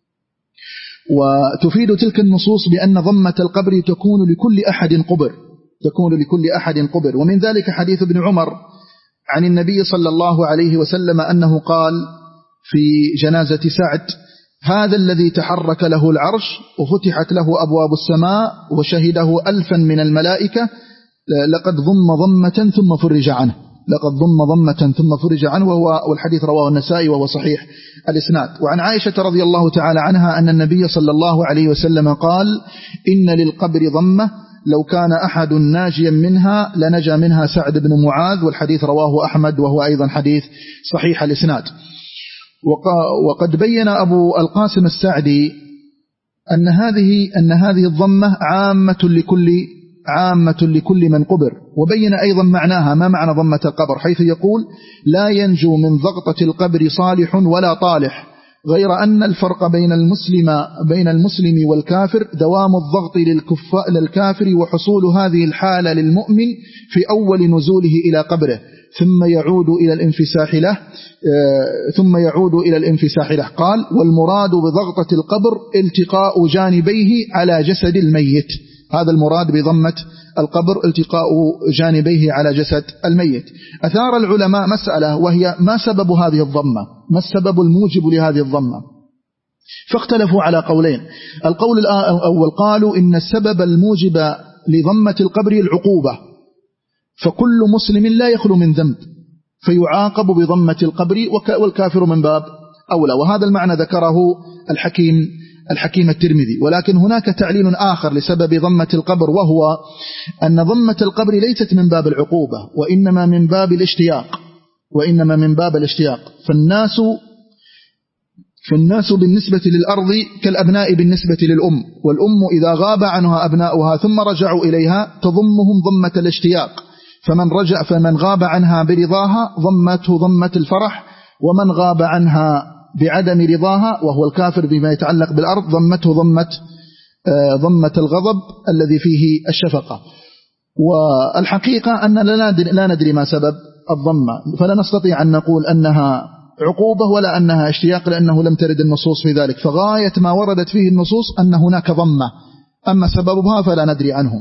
وتفيد تلك النصوص بأن ضمة القبر تكون لكل أحد قبر تكون لكل أحد قبر ومن ذلك حديث ابن عمر عن النبي صلى الله عليه وسلم أنه قال في جنازة سعد: هذا الذي تحرك له العرش وفتحت له أبواب السماء وشهده ألفا من الملائكة لقد ضم ضمة ثم فرج عنه لقد ضم ضمة ثم فرج عنه وهو والحديث رواه النسائي وهو صحيح الإسناد. وعن عائشة رضي الله تعالى عنها أن النبي صلى الله عليه وسلم قال: إن للقبر ضمة لو كان أحد ناجيا منها لنجا منها سعد بن معاذ، والحديث رواه أحمد وهو أيضا حديث صحيح الإسناد. وقد بين أبو القاسم السعدي أن هذه أن هذه الضمة عامة لكل عامة لكل من قبر، وبين أيضا معناها ما معنى ضمة القبر، حيث يقول: لا ينجو من ضغطة القبر صالح ولا طالح، غير أن الفرق بين المسلم بين المسلم والكافر دوام الضغط للكافر وحصول هذه الحالة للمؤمن في أول نزوله إلى قبره ثم يعود إلى الانفساح له ثم يعود إلى الانفساح له. قال: والمراد بضغطة القبر التقاء جانبيه على جسد الميت. هذا المراد بضمة القبر، التقاء جانبيه على جسد الميت. أثار العلماء مسألة، وهي ما سبب هذه الضمة ما السبب الموجب لهذه الضمة؟ فاختلفوا على قولين. القول الأول قالوا إن السبب الموجب لضمة القبر العقوبة، فكل مسلم لا يخلو من ذنب فيعاقب بضمة القبر، والكافر من باب أولى. وهذا المعنى ذكره الحكيم الحكيم الترمذي. ولكن هناك تعليل آخر لسبب ضمة القبر، وهو أن ضمة القبر ليست من باب العقوبة وإنما من باب الاشتياق وإنما من باب الاشتياق فالناس فالناس بالنسبة للأرض كالأبناء بالنسبة للأم، والأم إذا غاب عنها أبناؤها ثم رجعوا إليها تضمهم ضمة الاشتياق، فمن رجع فمن غاب عنها برضاها ضمته ضمة الفرح، ومن غاب عنها بعدم رضاها وهو الكافر بما يتعلق بالأرض ضمته ضمة ضمة الغضب الذي فيه الشفقة. والحقيقة أن لا ندري ما سبب الضمة، فلا نستطيع أن نقول أنها عقوبة ولا أنها اشتياق، لأنه لم ترد النصوص في ذلك، فغاية ما وردت فيه النصوص أن هناك ضمة، أما سببها فلا ندري عنه.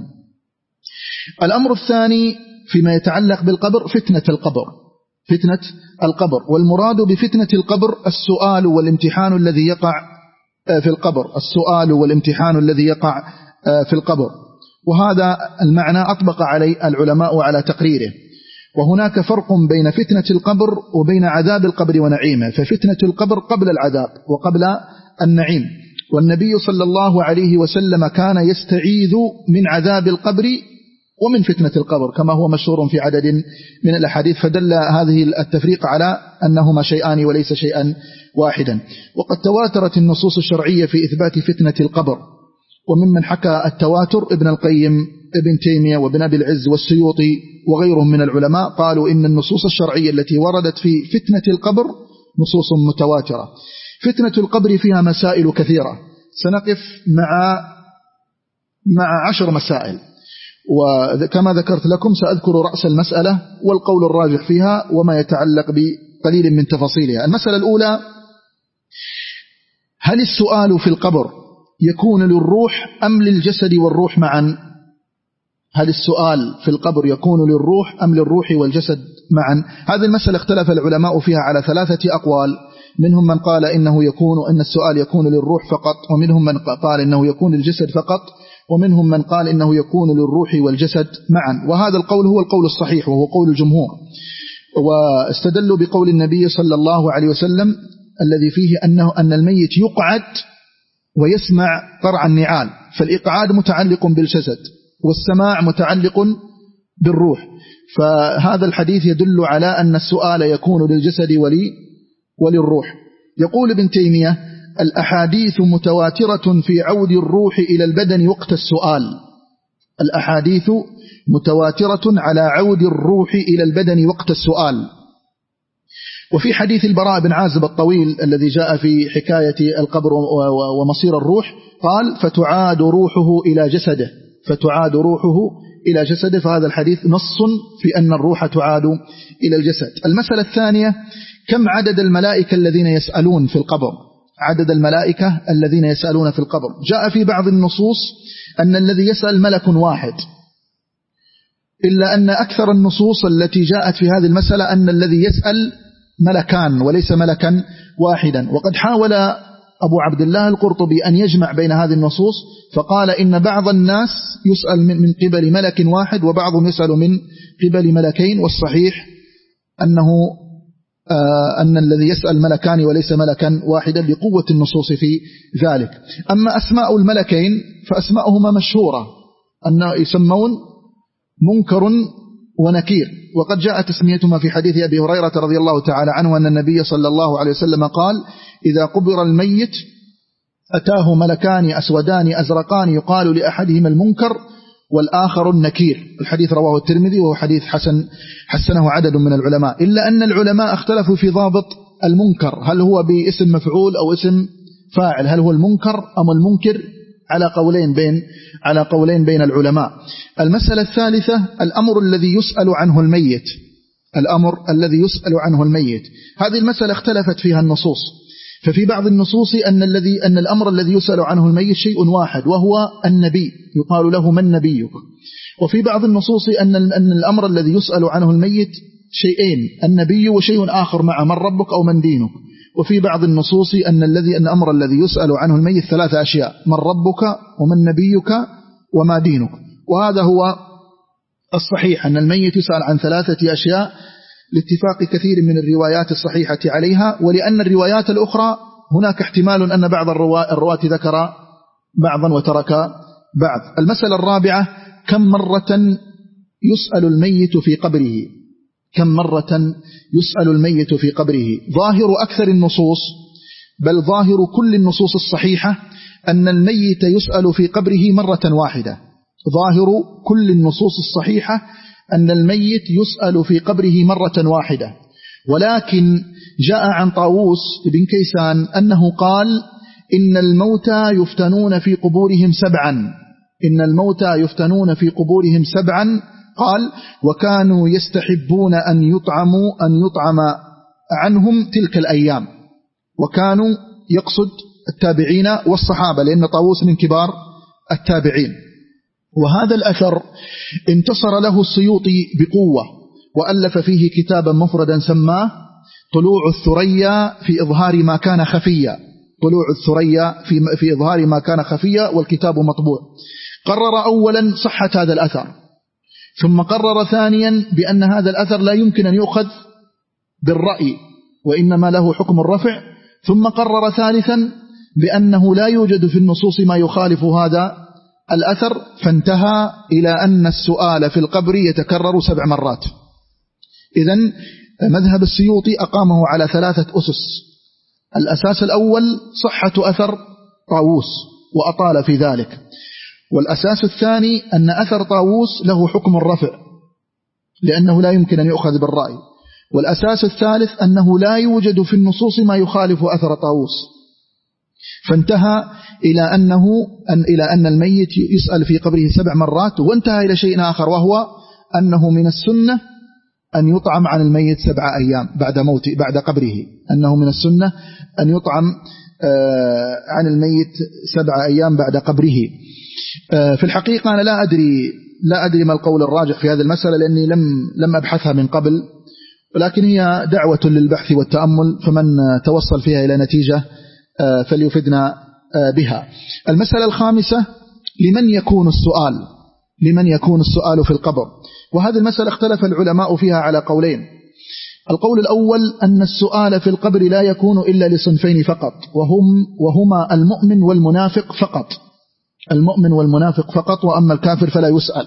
الأمر الثاني فيما يتعلق بالقبر فتنة القبر فتنة القبر والمراد بفتنة القبر السؤال والامتحان الذي يقع في القبر السؤال والامتحان الذي يقع في القبر وهذا المعنى أطبق عليه العلماء على تقريره. وهناك فرق بين فتنة القبر وبين عذاب القبر ونعيمه، ففتنة القبر قبل العذاب وقبل النعيم، والنبي صلى الله عليه وسلم كان يستعيذ من عذاب القبر ومن فتنة القبر كما هو مشهور في عدد من الأحاديث، فدل هذه التفريق على أنهما شيئان وليس شيئا واحدا. وقد تواترت النصوص الشرعية في إثبات فتنة القبر، وممن حكى التواتر ابن القيم ابن تيمية وابن أبي العز والسيوطي وغيرهم من العلماء قالوا إن النصوص الشرعية التي وردت في فتنة القبر نصوص متواترة. فتنة القبر فيها مسائل كثيرة، سنقف مع مع عشر مسائل، وكما ذكرت لكم سأذكر رأس المسألة والقول الراجح فيها وما يتعلق بقليل من تفاصيلها. المسألة الأولى: هل السؤال في القبر يكون للروح أم للجسد والروح معا؟ هل السؤال في القبر يكون للروح أم للروح والجسد معا؟ هذه المسألة اختلف العلماء فيها على ثلاثة أقوال، منهم من قال إنه يكون أن السؤال يكون للروح فقط، ومنهم من قال إنه يكون للجسد فقط، ومنهم من قال إنه يكون للروح والجسد معا. وهذا القول هو القول الصحيح وهو قول الجمهور، واستدلوا بقول النبي صلى الله عليه وسلم الذي فيه أنه أن الميت يقعد ويسمع قرع النعال، فالإقعاد متعلق بالجسد والسماع متعلق بالروح، فهذا الحديث يدل على أن السؤال يكون للجسد ولي وللروح. يقول ابن تيمية: الأحاديث متواترة في عود الروح إلى البدن وقت السؤال. الأحاديث متواترة على عود الروح إلى البدن وقت السؤال. وفي حديث البراء بن عازب الطويل الذي جاء في حكاية القبر ومصير الروح قال: فتعاد روحه إلى جسده فتعاد روحه إلى جسده فهذا الحديث نص في أن الروح تعاد إلى الجسد. المسألة الثانية: كم عدد الملائكة الذين يسألون في القبر؟ عدد الملائكة الذين يسألون في القبر جاء في بعض النصوص أن الذي يسأل ملك واحد، إلا أن أكثر النصوص التي جاءت في هذه المسألة أن الذي يسأل ملكان وليس ملكا واحدا. وقد حاول أبو عبد الله القرطبي أن يجمع بين هذه النصوص فقال إن بعض الناس يسأل من قبل ملك واحد وبعضهم يسأل من قبل ملكين، والصحيح أنه آه أن الذي يسأل ملكان وليس ملكا واحدا لقوة النصوص في ذلك. أما أسماء الملكين فأسماؤهما مشهورة أن يسمون منكر ونكير، وقد جاء تسميتهما في حديث أبي هريرة رضي الله تعالى عنه أن النبي صلى الله عليه وسلم قال: إذا قبر الميت أتاه ملكان أسودان أزرقان يقال لأحدهما المنكر والآخر النكير. الحديث رواه الترمذي وهو حديث حسن حسنه عدد من العلماء، إلا أن العلماء اختلفوا في ضابط المنكر، هل هو باسم مفعول أو اسم فاعل، هل هو المنكر أم المنكر، على قولين بين على قولين بين العلماء. المسألة الثالثة: الأمر الذي يسأل عنه الميت الأمر الذي يسأل عنه الميت هذه المسألة اختلفت فيها النصوص، ففي بعض النصوص أن الذي أن الأمر الذي يسأل عنه الميت شيء واحد وهو النبي، يقال له: من نبيك؟ وفي بعض النصوص أن أن الأمر الذي يسأل عنه الميت شيئين: النبي وشيء آخر مع من ربك أو من دينك. وفي بعض النصوص أن الذي أن الأمر الذي يسأل عنه الميت ثلاثة أشياء: من ربك ومن نبيك وما دينك. وهذا هو الصحيح أن الميت يسأل عن ثلاثة أشياء لاتفاق كثير من الروايات الصحيحة عليها، ولأن الروايات الأخرى هناك احتمال أن بعض الرواة ذكر بعضا وترك بعض. المسألة الرابعة: كم مرة يسأل الميت في قبره كم مرة يسأل الميت في قبره ظاهر أكثر النصوص، بل ظاهر كل النصوص الصحيحة أن الميت يسأل في قبره مرة واحدة. ظاهر كل النصوص الصحيحة أن الميت يسأل في قبره مرة واحدة، ولكن جاء عن طاووس بن كيسان أنه قال: إن الموتى يفتنون في قبورهم سبعا إن الموتى يفتنون في قبورهم سبعا قال: وكانوا يستحبون أن يطعموا أن يطعم عنهم تلك الأيام. وكانوا يقصد التابعين والصحابة، لأن طاووس من كبار التابعين. وهذا الأثر انتصر له السيوطي بقوة، وألف فيه كتابا مفردا سماه طلوع الثريا في إظهار ما كان خفيا طلوع الثريا في, في إظهار ما كان خفيا والكتاب مطبوع. قرر أولا صحة هذا الأثر، ثم قرر ثانيا بأن هذا الأثر لا يمكن أن يؤخذ بالرأي وإنما له حكم الرفع، ثم قرر ثالثا بأنه لا يوجد في النصوص ما يخالف هذا الأثر، فانتهى إلى أن السؤال في القبر يتكرر سبع مرات. إذن مذهب السيوطي أقامه على ثلاثة أسس. الأساس الأول صحة أثر طاووس وأطال في ذلك، والأساس الثاني أن أثر طاووس له حكم الرفع لأنه لا يمكن أن يؤخذ بالرأي. والأساس الثالث أنه لا يوجد في النصوص ما يخالف أثر طاووس، فانتهى إلى أنه أن إلى أن الميت يسأل في قبره سبع مرات، وانتهى إلى شيء آخر وهو أنه من السنة أن يطعم عن الميت سبع أيام بعد موت بعد قبره، أنه من السنة أن يطعم عن الميت سبع أيام بعد قبره. في الحقيقة أنا لا أدري لا أدري ما القول الراجح في هذه المسألة لأني لم لم أبحثها من قبل، ولكن هي دعوة للبحث والتأمل، فمن توصل فيها إلى نتيجة فليفدنا بها. المسألة الخامسة: لمن يكون السؤال لمن يكون السؤال في القبر؟ وهذه المسألة اختلف العلماء فيها على قولين. القول الأول أن السؤال في القبر لا يكون إلا لصنفين فقط، وهم وهما المؤمن والمنافق فقط، المؤمن والمنافق فقط، وأما الكافر فلا يسأل.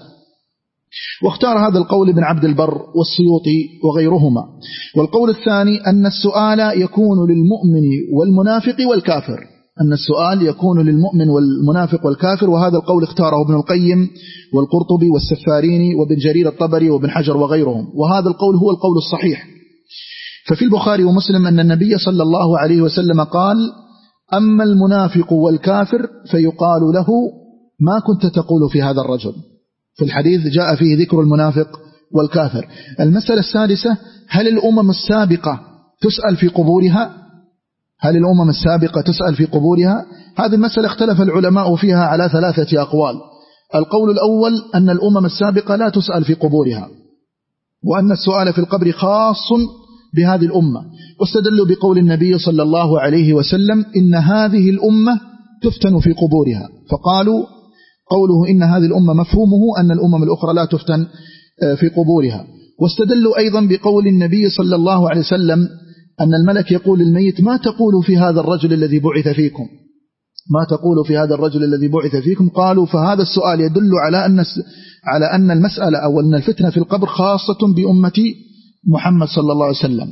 واختار هذا القول ابن عبد البر والسيوطي وغيرهما. والقول الثاني أن السؤال يكون للمؤمن والمنافق والكافر، أن السؤال يكون للمؤمن والمنافق والكافر، وهذا القول اختاره ابن القيم والقرطبي والسفاريني وابن جرير الطبري وابن حجر وغيرهم، وهذا القول هو القول الصحيح. ففي البخاري ومسلم أن النبي صلى الله عليه وسلم قال: أما المنافق والكافر فيقال له ما كنت تقول في هذا الرجل. في الحديث جاء فيه ذكر المنافق والكافر. المسألة السادسة: هل الأمم السابقة تسأل في قبورها؟ هل الأمم السابقة تسأل في قبورها؟ هذه المسألة اختلف العلماء فيها على ثلاثة أقوال. القول الأول أن الأمم السابقة لا تسأل في قبورها، وأن السؤال في القبر خاص بهذه الأمة، واستدلوا بقول النبي صلى الله عليه وسلم: إن هذه الأمة تفتن في قبورها، فقالوا قوله إن هذه الأمة مفهومه أن الأمم الأخرى لا تفتن في قبورها. واستدلوا أيضا بقول النبي صلى الله عليه وسلم أن الملك يقول للميت: ما تقول في هذا الرجل الذي بعث فيكم ما تقول في هذا الرجل الذي بعث فيكم قالوا: فهذا السؤال يدل على أن على أن المسألة أو أن الفتنة في القبر خاصة بأمة محمد صلى الله عليه وسلم.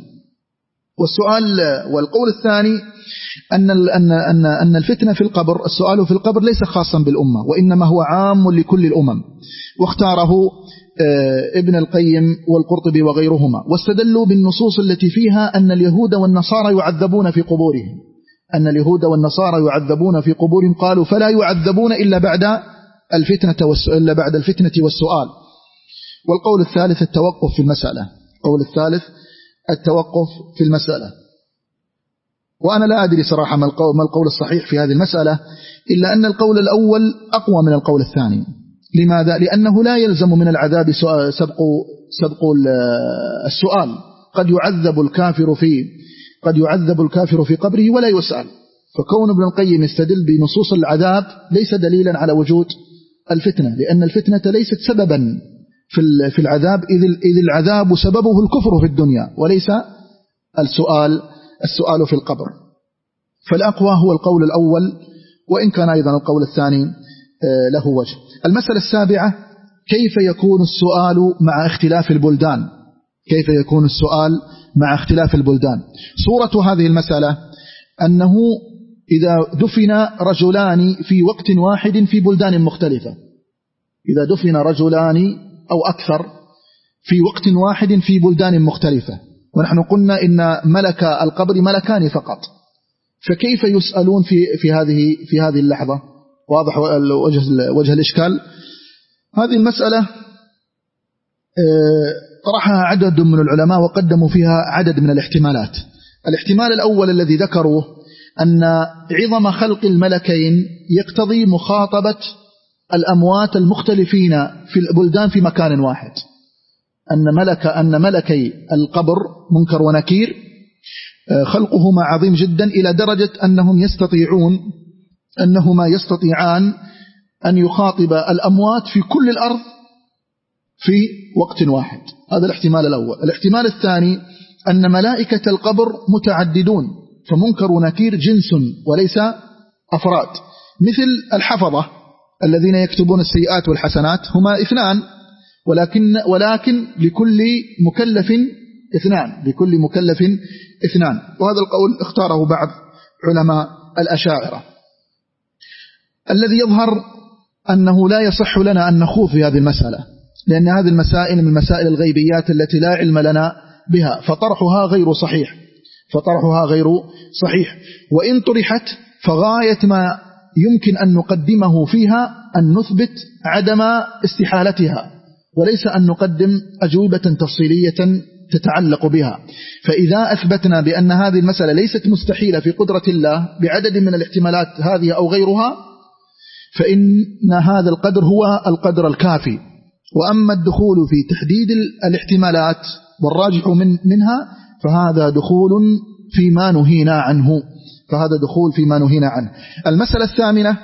والسؤال والقول الثاني أن أن أن أن الفتنة في القبر، السؤال في القبر ليس خاصا بالأمة، وإنما هو عام لكل الأمم، واختاره ابن القيم والقرطبي وغيرهما. واستدلوا بالنصوص التي فيها أن اليهود والنصارى يعذبون في قبورهم أن اليهود والنصارى يعذبون في قبورهم قالوا: فلا يعذبون إلا بعد الفتنة إلا بعد الفتنة والسؤال. والقول الثالث التوقف في المسألة القول الثالث التوقف في المسألة وأنا لا أدري صراحة ما القول, ما القول الصحيح في هذه المسألة، إلا أن القول الأول أقوى من القول الثاني. لماذا؟ لأنه لا يلزم من العذاب سبق سبق السؤال. قد يعذب الكافر في قد يعذب الكافر في قبره ولا يسأل. فكون ابن القيم يستدل بنصوص العذاب ليس دليلا على وجود الفتنة، لأن الفتنة ليست سببا في في العذاب، إذ العذاب سببه الكفر في الدنيا وليس السؤال السؤال في القبر. فالأقوى هو القول الأول، وإن كان أيضا القول الثاني له وجه. المسألة السابعة: كيف يكون السؤال مع اختلاف البلدان كيف يكون السؤال مع اختلاف البلدان صورة هذه المسألة أنه إذا دفن رجلان في وقت واحد في بلدان مختلفة إذا دفن رجلان أو أكثر في وقت واحد في بلدان مختلفة، ونحن قلنا إن ملك القبر ملكان فقط، فكيف يسألون في في هذه في هذه اللحظة؟ واضح وجه وجه الإشكال. هذه المسألة طرحها عدد من العلماء وقدموا فيها عدد من الاحتمالات. الاحتمال الأول الذي ذكروه أن عظم خلق الملكين يقتضي مخاطبة الأموات المختلفين في البلدان في مكان واحد، أن ملك أن ملكي القبر منكر ونكير خلقهما عظيم جدا إلى درجة أنهم يستطيعون أنهما يستطيعان أن يخاطب الأموات في كل الأرض في وقت واحد. هذا الاحتمال الأول. الاحتمال الثاني أن ملائكة القبر متعددون، فمنكر ونكير جنس وليس أفراد، مثل الحفظة الذين يكتبون السيئات والحسنات هما اثنان، ولكن ولكن لكل مكلف اثنان لكل مكلف اثنان وهذا القول اختاره بعض علماء الأشاعرة. الذي يظهر أنه لا يصح لنا أن نخوض في هذه المسألة، لأن هذه المسائل من المسائل الغيبيات التي لا علم لنا بها، فطرحها غير صحيح فطرحها غير صحيح وإن طرحت فغاية ما يمكن أن نقدمه فيها أن نثبت عدم استحالتها، وليس أن نقدم أجوبة تفصيلية تتعلق بها. فإذا أثبتنا بأن هذه المسألة ليست مستحيلة في قدرة الله بعدد من الاحتمالات هذه أو غيرها، فإن هذا القدر هو القدر الكافي. وأما الدخول في تحديد الاحتمالات والراجح من منها فهذا دخول فيما نهينا عنه فهذا دخول فيما نهينا عنه. المسألة الثامنة: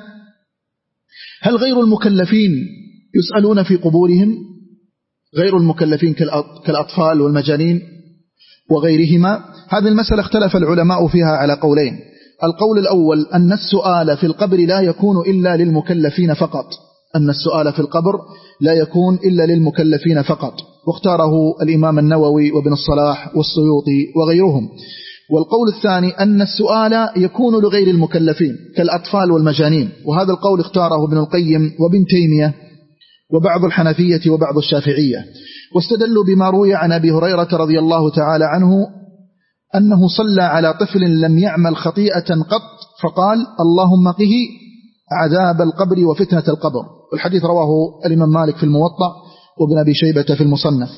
هل غير المكلفين يسألون في قبورهم؟ غير المكلفين كالأطفال والمجانين وغيرهما، هذه المسألة اختلف العلماء فيها على قولين. القول الأول أن السؤال في القبر لا يكون إلا للمكلفين فقط أن السؤال في القبر لا يكون إلا للمكلفين فقط، واختاره الإمام النووي وابن الصلاح والسيوطي وغيرهم. والقول الثاني أن السؤال يكون لغير المكلفين كالأطفال والمجانين، وهذا القول اختاره ابن القيم وابن تيمية وبعض الحنفية وبعض الشافعية، واستدلوا بما روي عن أبي هريرة رضي الله تعالى عنه أنه صلى على طفل لم يعمل خطيئة قط فقال: اللهم قه عذاب القبر وفتنة القبر. والحديث رواه الإمام مالك في الموطأ وابن أبي شيبة في المصنف.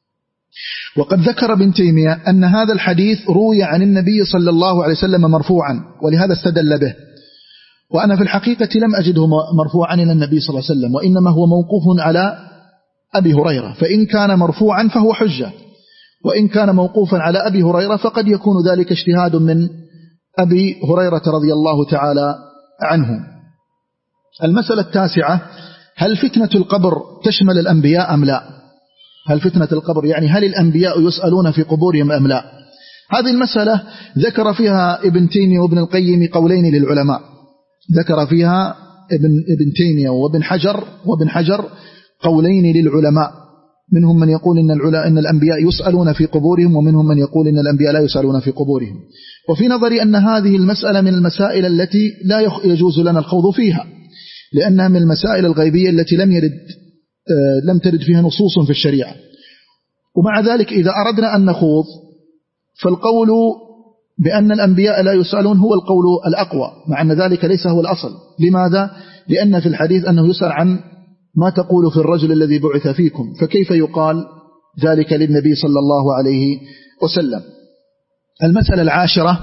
وقد ذكر ابن تيمية أن هذا الحديث روي عن النبي صلى الله عليه وسلم مرفوعا، ولهذا استدل به. وأنا في الحقيقة لم أجده مرفوعا إلى النبي صلى الله عليه وسلم، وإنما هو موقوف على أبي هريرة، فإن كان مرفوعا فهو حجة، وإن كان موقوفا على أبي هريرة فقد يكون ذلك اجتهاد من أبي هريرة رضي الله تعالى عنه. المسألة التاسعة: هل فتنة القبر تشمل الأنبياء أم لا؟ هل فتنة القبر يعني هل الأنبياء يسألون في قبورهم أم لا؟ هذه المسألة ذكر فيها ابن تيمية وابن القيم قولين للعلماء، ذكر فيها ابن, ابن تيمية وابن حجر وابن حجر قولين للعلماء، منهم من يقول إن, إن الأنبياء يسألون في قبورهم، ومنهم من يقول إن الأنبياء لا يسألون في قبورهم. وفي نظري أن هذه المسألة من المسائل التي لا يجوز لنا الخوض فيها، لأنها من المسائل الغيبية التي لم يرد لم ترد فيها نصوص في الشريعة. ومع ذلك إذا أردنا أن نخوض فالقول بأن الأنبياء لا يسألون هو القول الأقوى، مع أن ذلك ليس هو الأصل. لماذا؟ لأن في الحديث أنه يسأل عن ما تقول في الرجل الذي بعث فيكم، فكيف يقال ذلك للنبي صلى الله عليه وسلم؟ المسألة العاشرة: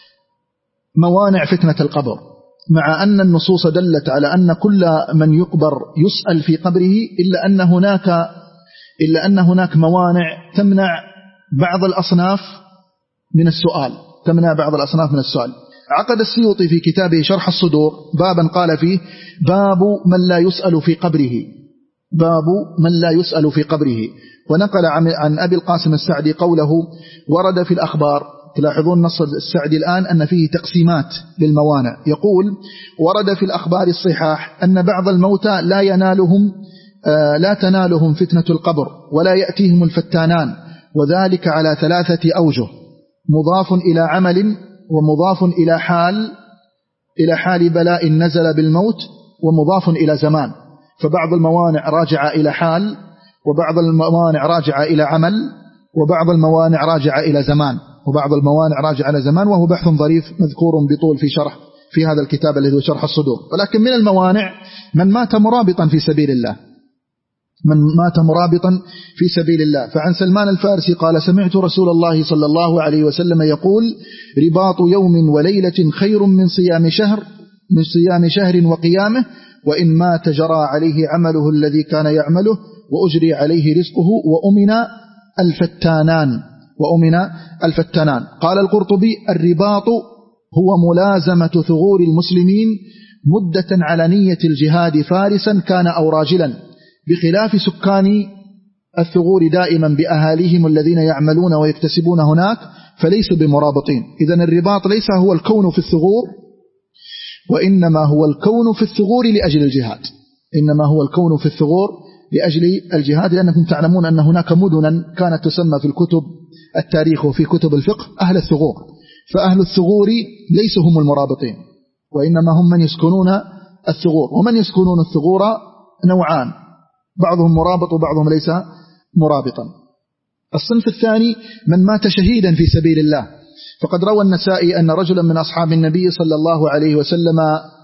موانع فتنة القبر، مع أن النصوص دلت على أن كل من يقبر يسأل في قبره، إلا أن هناك إلا أن هناك موانع تمنع بعض الأصناف من السؤال تمنع بعض الأصناف من السؤال. عقد السيوطي في كتابه شرح الصدور بابا قال فيه: باب من لا يسأل في قبره باب من لا يسأل في قبره. ونقل عن أبي القاسم السعدي قوله: ورد في الأخبار. تلاحظون نص السعدي الآن أن فيه تقسيمات للموانع، يقول: ورد في الأخبار الصحاح أن بعض الموتى لا ينالهم آه لا تنالهم فتنة القبر ولا يأتيهم الفتانان، وذلك على ثلاثة أوجه: مضاف إلى عمل، ومضاف إلى حال إلى حال بلاء نزل بالموت، ومضاف إلى زمان. فبعض الموانع راجعة إلى حال، وبعض الموانع راجعة إلى عمل، وبعض الموانع راجعة إلى زمان وبعض الموانع راجعة إلى زمان وهو بحث ظريف مذكور بطول في شرح في هذا الكتاب الذي هو شرح الصدور. ولكن من الموانع من مات مرابطا في سبيل الله من مات مرابطا في سبيل الله. فعن سلمان الفارسي قال: سمعت رسول الله صلى الله عليه وسلم يقول: رباط يوم وليلة خير من صيام شهر من صيام شهر وقيامه، وإن مات جرى عليه عمله الذي كان يعمله وأجري عليه رزقه وأمن الفتانان وأمن الفتانان. قال القرطبي: الرباط هو ملازمة ثغور المسلمين مدة على نية الجهاد فارسا كان أو راجلا، بخلاف سكان الثغور دائما بأهاليهم الذين يعملون ويكتسبون هناك فليسوا بمرابطين. إذن الرباط ليس هو الكون في الثغور، وإنما هو الكون في الثغور لأجل الجهاد إنما هو الكون في الثغور لأجل الجهاد لأنكم تعلمون أن هناك مدنا كانت تسمى في الكتب التاريخ وفي كتب الفقه أهل الثغور، فأهل الثغور ليسوا هم المرابطين، وإنما هم من يسكنون الثغور. ومن يسكنون الثغور نوعان، بعضهم مرابط وبعضهم ليس مرابطا. الصنف الثاني من مات شهيدا في سبيل الله، فقد روى النسائي أن رجلا من أصحاب النبي صلى الله عليه وسلم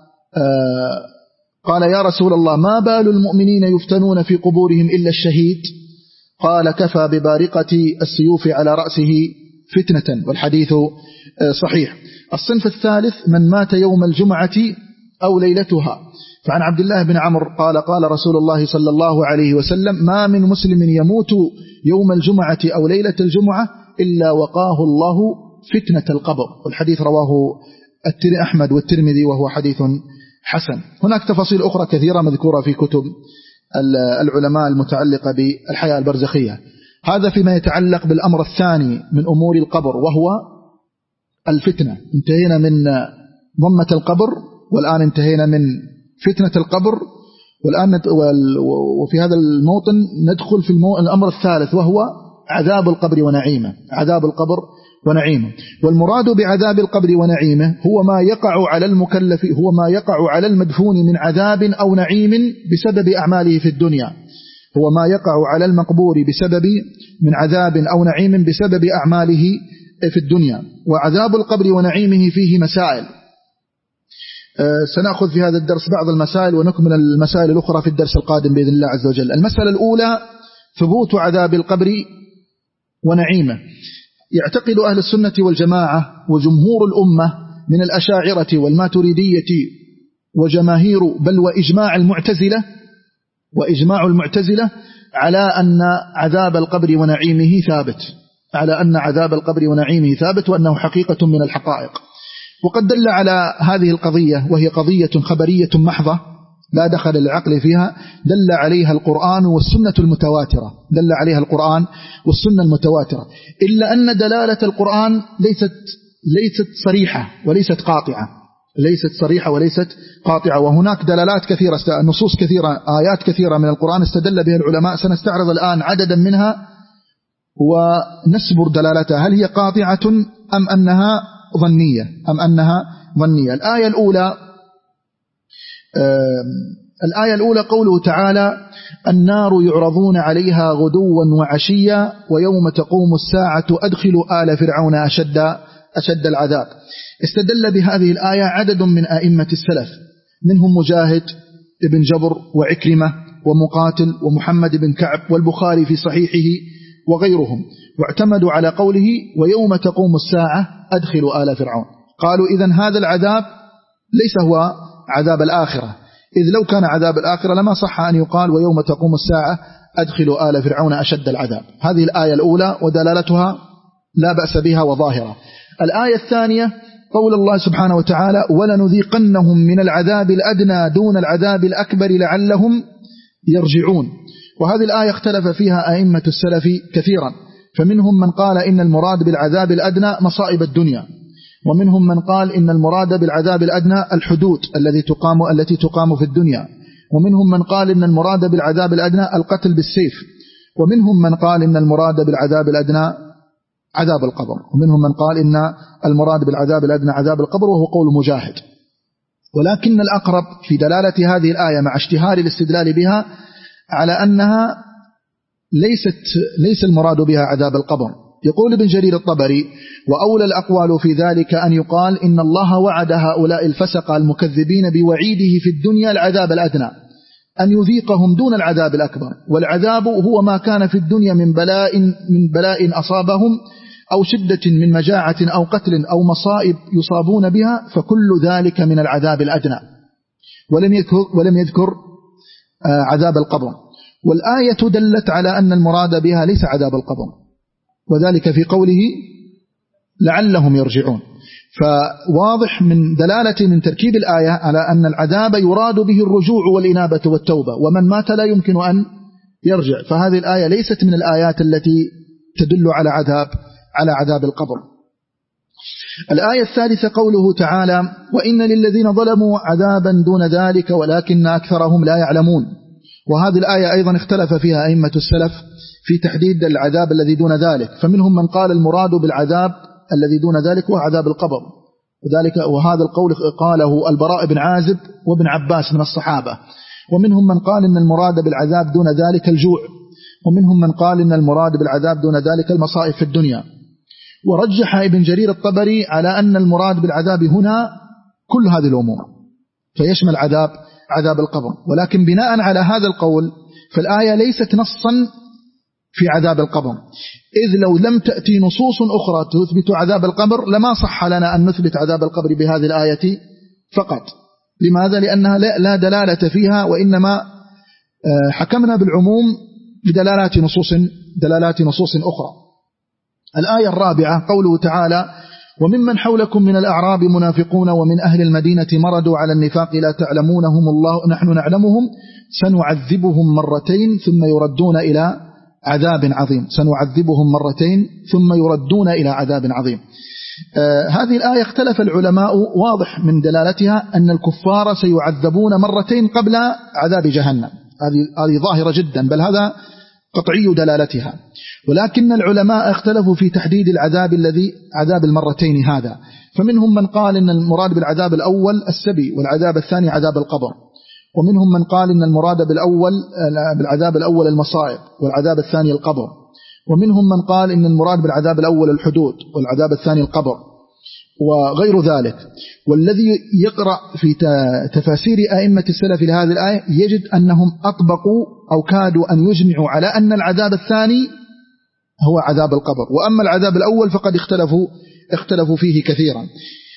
قال يا رسول الله ما بال المؤمنين يفتنون في قبورهم إلا الشهيد؟ قال كفى ببارقة السيوف على رأسه فتنة، والحديث صحيح. الصنف الثالث من مات يوم الجمعة أو ليلتها، فعن عبد الله بن عمرو قال قال رسول الله صلى الله عليه وسلم ما من مسلم يموت يوم الجمعة أو ليلة الجمعة إلا وقاه الله فتنة القبر، والحديث رواه أحمد والترمذي وهو حديث حسن. هناك تفاصيل أخرى كثيرة مذكورة في كتب العلماء المتعلقة بالحياة البرزخية. هذا فيما يتعلق بالأمر الثاني من أمور القبر وهو الفتنة. انتهينا من ضمة القبر والآن انتهينا من فتنة القبر، والآن وفي هذا الموطن ندخل في الأمر الثالث وهو عذاب القبر ونعيمه. عذاب القبر ونعيمه، والمراد بعذاب القبر ونعيمه هو ما يقع على المكلف، هو ما يقع على المدفون من عذاب أو نعيم بسبب أعماله في الدنيا، هو ما يقع على المقبور بسبب من عذاب أو نعيم بسبب أعماله في الدنيا. وعذاب القبر ونعيمه فيه مسائل، سنأخذ في هذا الدرس بعض المسائل ونكمل المسائل الأخرى في الدرس القادم بإذن الله عز وجل. المسألة الأولى ثبوت عذاب القبر ونعيمه. يعتقد أهل السنة والجماعة وجمهور الأمة من الأشاعرة والماتريدية وجماهير بل وإجماع المعتزلة وإجماع المعتزلة على أن عذاب القبر ونعيمه ثابت، على أن عذاب القبر ونعيمه ثابت وأنه حقيقة من الحقائق. وقد دل على هذه القضية، وهي قضية خبرية محضة لا دخل للعقل فيها، دل عليها القرآن والسنة المتواترة، دل عليها القرآن والسنة المتواترة، إلا أن دلالة القرآن ليست ليست صريحة وليست قاطعة، ليست صريحة وليست قاطعة. وهناك دلالات كثيرة، نصوص كثيرة، آيات كثيرة من القرآن استدل بها العلماء، سنستعرض الآن عددا منها ونسبر دلالتها، هل هي قاطعة أم أنها ظنية أم أنها ظنية. الآية الأولى الآية الأولى قوله تعالى النار يعرضون عليها غدوا وعشيا ويوم تقوم الساعة أدخلوا آل فرعون أشد, أشد العذاب. استدل بهذه الآية عدد من أئمة السلف، منهم مجاهد ابن جبر وعكرمة ومقاتل ومحمد بن كعب والبخاري في صحيحه وغيرهم، واعتمدوا على قوله ويوم تقوم الساعة أدخلوا آل فرعون. قالوا إذن هذا العذاب ليس هو عذاب الآخرة، إذ لو كان عذاب الآخرة لما صح أن يقال ويوم تقوم الساعة أدخلوا آل فرعون أشد العذاب. هذه الآية الأولى ودلالتها لا بأس بها وظاهرة. الآية الثانية قول الله سبحانه وتعالى ولنذيقنهم من العذاب الأدنى دون العذاب الأكبر لعلهم يرجعون. وهذه الآية اختلف فيها أئمة السلف كثيرا، فمنهم من قال إن المراد بالعذاب الأدنى مصائب الدنيا، ومنهم من قال إن المراد بالعذاب الأدنى الحدود التي تقام التي تقام في الدنيا، ومنهم من قال إن المراد بالعذاب الأدنى القتل بالسيف، ومنهم من قال إن المراد بالعذاب الأدنى عذاب القبر، ومنهم من قال إن المراد بالعذاب الأدنى عذاب القبر، وهو قول مجاهد. ولكن الأقرب في دلالة هذه الآية مع اشتهار الاستدلال بها على أنها ليست ليس المراد بها عذاب القبر. يقول ابن جرير الطبري وأولى الأقوال في ذلك أن يقال إن الله وعد هؤلاء الفسقة المكذبين بوعيده في الدنيا العذاب الأدنى أن يذيقهم دون العذاب الأكبر، والعذاب هو ما كان في الدنيا من بلاء من بلاء أصابهم أو شدة من مجاعة أو قتل أو مصائب يصابون بها، فكل ذلك من العذاب الأدنى، ولم يذكر, ولم يذكر عذاب القبر. والآية دلت على أن المراد بها ليس عذاب القبر، وذلك في قوله لعلهم يرجعون. فواضح من دلالة من تركيب الآية على أن العذاب يراد به الرجوع والإنابة والتوبة، ومن مات لا يمكن أن يرجع، فهذه الآية ليست من الآيات التي تدل على عذاب على عذاب القبر. الآية الثالثة قوله تعالى وإن للذين ظلموا عذابا دون ذلك ولكن أكثرهم لا يعلمون. وهذه الآية أيضا اختلف فيها أئمة السلف في تحديد العذاب الذي دون ذلك، فمنهم من قال المراد بالعذاب الذي دون ذلك هو عذاب القبر، وذلك وهذا القول قاله البراء بن عازب وابن عباس من الصحابة. ومنهم من قال إن المراد بالعذاب دون ذلك الجوع، ومنهم من قال إن المراد بالعذاب دون ذلك المصائب في الدنيا. ورجح ابن جرير الطبري على أن المراد بالعذاب هنا كل هذه الأمور، فيشمل عذاب عذاب القبر. ولكن بناء على هذا القول فالآية ليست نصا في عذاب القبر، إذ لو لم تأتي نصوص أخرى تثبت عذاب القبر لما صح لنا أن نثبت عذاب القبر بهذه الآية فقط. لماذا؟ لأنها لا دلالة فيها، وإنما حكمنا بالعموم بدلالات نصوص دلالات نصوص أخرى. الآية الرابعة قوله تعالى: وممن حولكم من الأعراب منافقون ومن أهل المدينة مردوا على النفاق لا تعلمونهم الله نحن نعلمهم سنعذبهم مرتين ثم يردون إلى عذاب عظيم سنعذبهم مرتين ثم يردون إلى عذاب عظيم. آه هذه الآية اختلف العلماء، واضح من دلالتها أن الكفار سيعذبون مرتين قبل عذاب جهنم، هذه هذه ظاهرة جدا، بل هذا قطعي دلالتها. ولكن العلماء اختلفوا في تحديد العذاب الذي عذاب المرتين هذا، فمنهم من قال إن المراد بالعذاب الأول السبي، والعذاب الثاني عذاب القبر. ومنهم من قال إن المراد بالأول بالعذاب الأول المصائب، والعذاب الثاني القبر. ومنهم من قال إن المراد بالعذاب الأول الحدود، والعذاب الثاني القبر، وغير ذلك. والذي يقرأ في تفاسير أئمة السلف لهذه الآية يجد أنهم أطبقوا أو كادوا أن يجمعوا على أن العذاب الثاني هو عذاب القبر، وأما العذاب الأول فقد اختلفوا اختلفوا فيه كثيرا.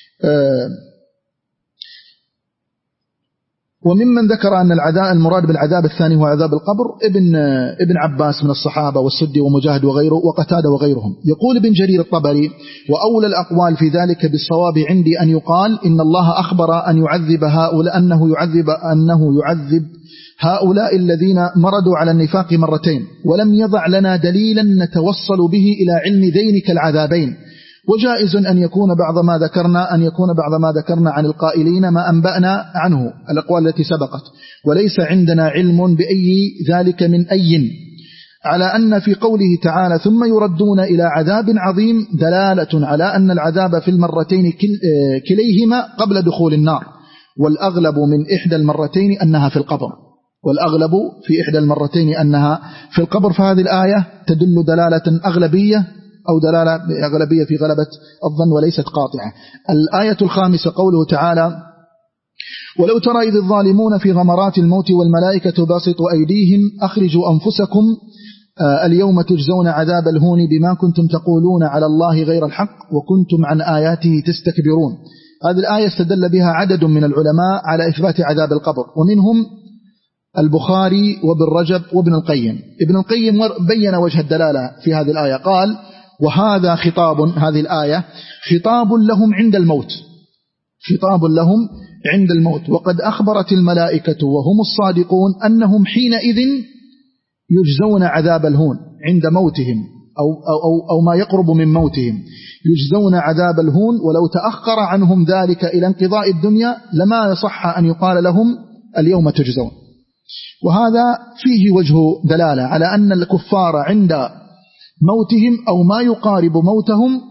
وممن ذكر أن العذاب المراد بالعذاب الثاني هو عذاب القبر ابن ابن عباس من الصحابة والسدي ومجاهد وغيره وقتادة وغيرهم. يقول ابن جرير الطبري: وأولى الأقوال في ذلك بالصواب عندي أن يقال إن الله أخبر أن يعذب هؤلاء أنه يعذب أنه يعذب هؤلاء الذين مردوا على النفاق مرتين، ولم يضع لنا دليلا نتوصل به إلى علم ذينك العذابين. وجائز أن يكون بعض ما ذكرنا أن يكون بعض ما ذكرنا عن القائلين ما أنبأنا عنه الأقوال التي سبقت، وليس عندنا علم بأي ذلك من أي، على أن في قوله تعالى ثم يردون إلى عذاب عظيم دلالة على أن العذاب في المرتين كليهما قبل دخول النار، والأغلب من إحدى المرتين أنها في القبر والأغلب في إحدى المرتين أنها في القبر. فهذه الآية تدل دلالة أغلبية أو دلالة أغلبية في غلبة الظن وليست قاطعة. الآية الخامسة قوله تعالى: ولو ترى إذ الظالمون في غمرات الموت والملائكة باسطوا أيديهم أخرجوا أنفسكم اليوم تجزون عذاب الهون بما كنتم تقولون على الله غير الحق وكنتم عن آياته تستكبرون. هذه الآية استدل بها عدد من العلماء على إثبات عذاب القبر، ومنهم البخاري وابن رجب وابن القيم. ابن القيم بين وجه الدلالة في هذه الآية، قال: وهذا خطاب هذه الآية خطاب لهم عند الموت خطاب لهم عند الموت وقد أخبرت الملائكة وهم الصادقون أنهم حينئذ يجزون عذاب الهون عند موتهم أو, أو, أو, أو ما يقرب من موتهم، يجزون عذاب الهون، ولو تأخر عنهم ذلك إلى انقضاء الدنيا لما يصح أن يقال لهم اليوم تجزون. وهذا فيه وجه دلالة على أن الكفار عند موتهم أو ما يقارب موتهم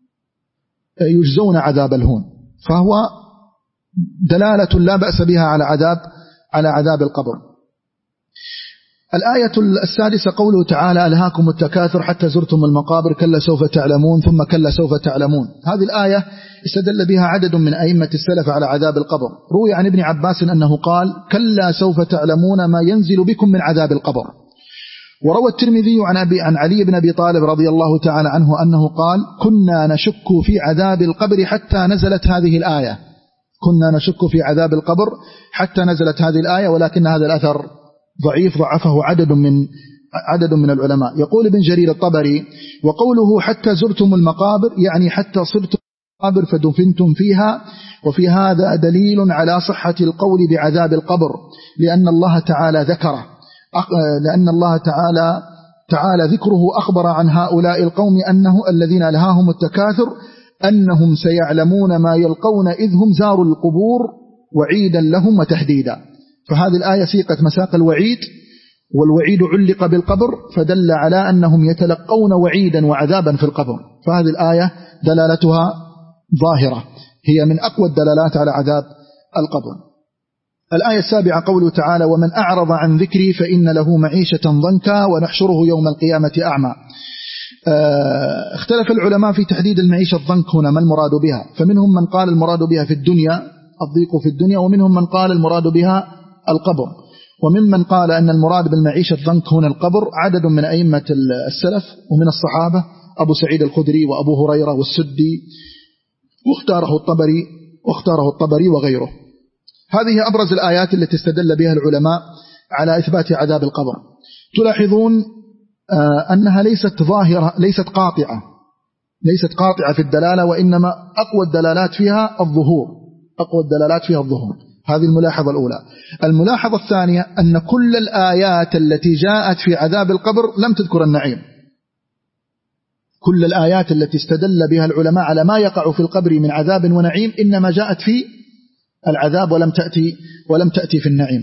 يجزون عذاب الهون، فهو دلالة لا بأس بها على عذاب على عذاب القبر. الآية السادسة قوله تعالى: ألهاكم التكاثر حتى زرتم المقابر كلا سوف تعلمون ثم كلا سوف تعلمون. هذه الآية استدل بها عدد من أئمة السلف على عذاب القبر. روي عن ابن عباس أنه قال: كلا سوف تعلمون ما ينزل بكم من عذاب القبر. وروى الترمذي عن, أبي عن علي بن أبي طالب رضي الله تعالى عنه أنه قال: كنا نشك في عذاب القبر حتى نزلت هذه الآية كنا نشك في عذاب القبر حتى نزلت هذه الآية، ولكن هذا الأثر ضعيف ضعفه عدد من عدد من العلماء. يقول ابن جرير الطبري: وقوله حتى زرتم المقابر يعني حتى صرتم المقابر فدفنتم فيها، وفي هذا دليل على صحة القول بعذاب القبر، لأن الله تعالى ذكره لأن الله تعالى تعالى ذكره أخبر عن هؤلاء القوم أنه الذين ألهاهم التكاثر أنهم سيعلمون ما يلقون إذ هم زاروا القبور وعيدا لهم وتهديدا. فهذه الآية سيقت مساق الوعيد، والوعيد علق بالقبر فدل على أنهم يتلقون وعيدا وعذابا في القبر، فهذه الآية دلالتها ظاهرة. هي من أقوى الدلالات على عذاب القبر. الآية السابعة قوله تعالى: ومن أعرض عن ذكري فإن له معيشة ضنكا ونحشره يوم القيامة أعمى. اختلف العلماء في تحديد المعيشة الضنك هنا ما المراد بها، فمنهم من قال المراد بها في الدنيا الضيق في الدنيا، ومنهم من قال المراد بها القبر، وممن قال أن المراد بالمعيشة الضنك هنا القبر عدد من أئمة السلف ومن الصحابة أبو سعيد الخدري وأبو هريرة والسدي، واختاره الطبري واختاره الطبري وغيره. هذه أبرز الآيات التي استدل بها العلماء على إثبات عذاب القبر. تلاحظون أنها ليست ظاهرة، ليست قاطعة ليست قاطعة في الدلالة، وإنما أقوى الدلالات فيها الظهور أقوى الدلالات فيها الظهور. هذه الملاحظة الأولى. الملاحظة الثانية أن كل الآيات التي جاءت في عذاب القبر لم تذكر النعيم. كل الآيات التي استدل بها العلماء على ما يقع في القبر من عذاب ونعيم إنما جاءت في العذاب ولم تأتي ولم تأتي في النعيم.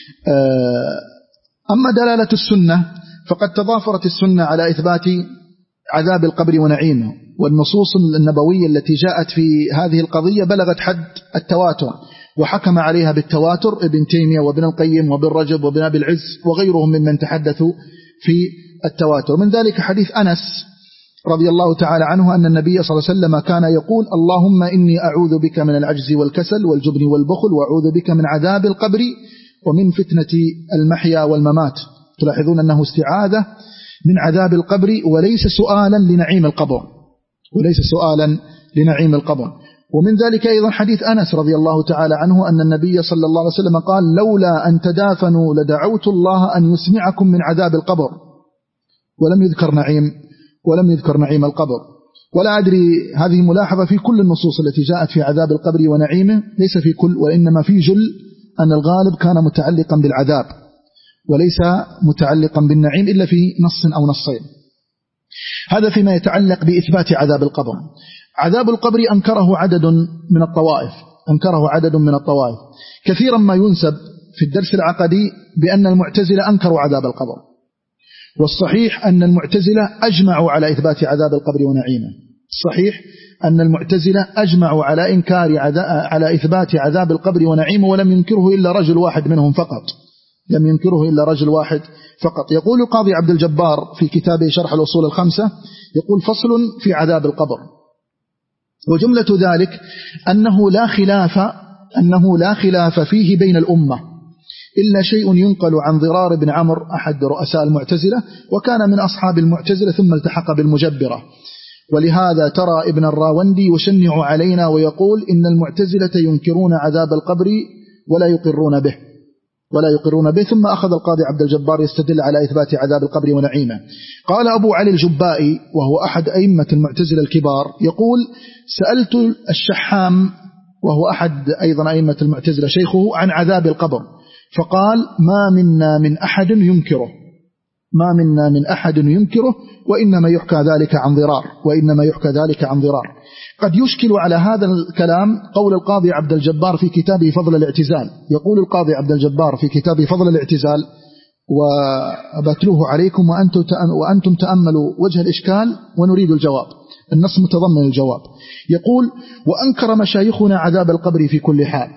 أما دلالة السنة فقد تضافرت السنة على إثبات عذاب القبر ونعيمه، والنصوص النبوية التي جاءت في هذه القضية بلغت حد التواتر، وحكم عليها بالتواتر ابن تيمية وابن القيم وابن رجب وابن أبي العز وغيرهم ممن تحدثوا في التواتر. من ذلك حديث أنس رضي الله تعالى عنه أن النبي صلى الله عليه وسلم كان يقول: اللهم إني أعوذ بك من العجز والكسل والجبن والبخل، وأعوذ بك من عذاب القبر ومن فتنة المحيا والممات. تلاحظون أنه استعاذة من عذاب القبر وليس سؤالا لنعيم القبر وليس سؤالا لنعيم القبر. ومن ذلك أيضا حديث أنس رضي الله تعالى عنه أن النبي صلى الله عليه وسلم قال: لولا أن تدافنوا لدعوت الله أن يسمعكم من عذاب القبر، ولم يذكر نعيم ولم يذكر نعيم القبر. ولا أدري، هذه ملاحظة في كل النصوص التي جاءت في عذاب القبر ونعيمه، ليس في كل، وإنما في جل أن الغالب كان متعلقا بالعذاب وليس متعلقا بالنعيم إلا في نص أو نصين. هذا فيما يتعلق بإثبات عذاب القبر. عذاب القبر أنكره عدد من الطوائف أنكره عدد من الطوائف كثيرا ما ينسب في الدرس العقدي بأن المعتزلة أنكروا عذاب القبر، والصحيح أن المعتزلة أجمعوا على إثبات عذاب القبر ونعيمه. الصحيح أن المعتزلة أجمعوا على إنكار على إثبات عذاب القبر ونعيمه، ولم ينكره إلا رجل واحد منهم فقط لم ينكره إلا رجل واحد فقط. يقول القاضي عبد الجبار في كتابه شرح الأصول الخمسة، يقول: فصل في عذاب القبر، وجملة ذلك أنه لا خلاف أنه لا خلاف فيه بين الأمة إلا شيء ينقل عن ضرار بن عمرو أحد رؤساء المعتزلة، وكان من أصحاب المعتزلة ثم التحق بالمجبرة. ولهذا ترى ابن الراوندي يشنع علينا ويقول إن المعتزلة ينكرون عذاب القبر ولا يقرون به ولا يقرون به ثم أخذ القاضي عبد الجبار يستدل على إثبات عذاب القبر ونعيمه. قال أبو علي الجبائي وهو أحد أئمة المعتزلة الكبار، يقول: سألت الشحام وهو أحد أيضا أئمة المعتزلة شيخه عن عذاب القبر، فقال: ما منا من أحد ينكره ما منا من أحد ينكره وإنما يحكى ذلك عن ضرار وإنما يحكى ذلك عن ضرار. قد يشكل على هذا الكلام قول القاضي عبد الجبار في كتابه فضل الاعتزال. يقول القاضي عبد الجبار في كتابه فضل الاعتزال، وأبتلوه عليكم وأنتم تأملوا وجه الإشكال ونريد الجواب، النص متضمن الجواب. يقول: وأنكر مشايخنا عذاب القبر في كل حال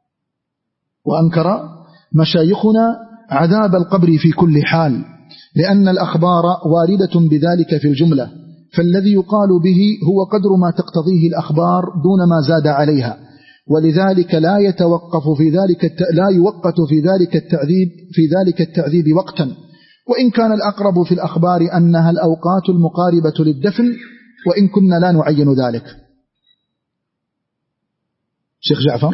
وأنكر مشايخنا عذاب القبر في كل حال لأن الأخبار واردة بذلك في الجملة، فالذي يقال به هو قدر ما تقتضيه الأخبار دون ما زاد عليها، ولذلك لا يتوقف في ذلك الت... لا يوقت في ذلك التعذيب في ذلك التعذيب وقتا، وإن كان الأقرب في الأخبار أنها الأوقات المقاربة للدفن، وإن كنا لا نعين ذلك. شيخ جعفر،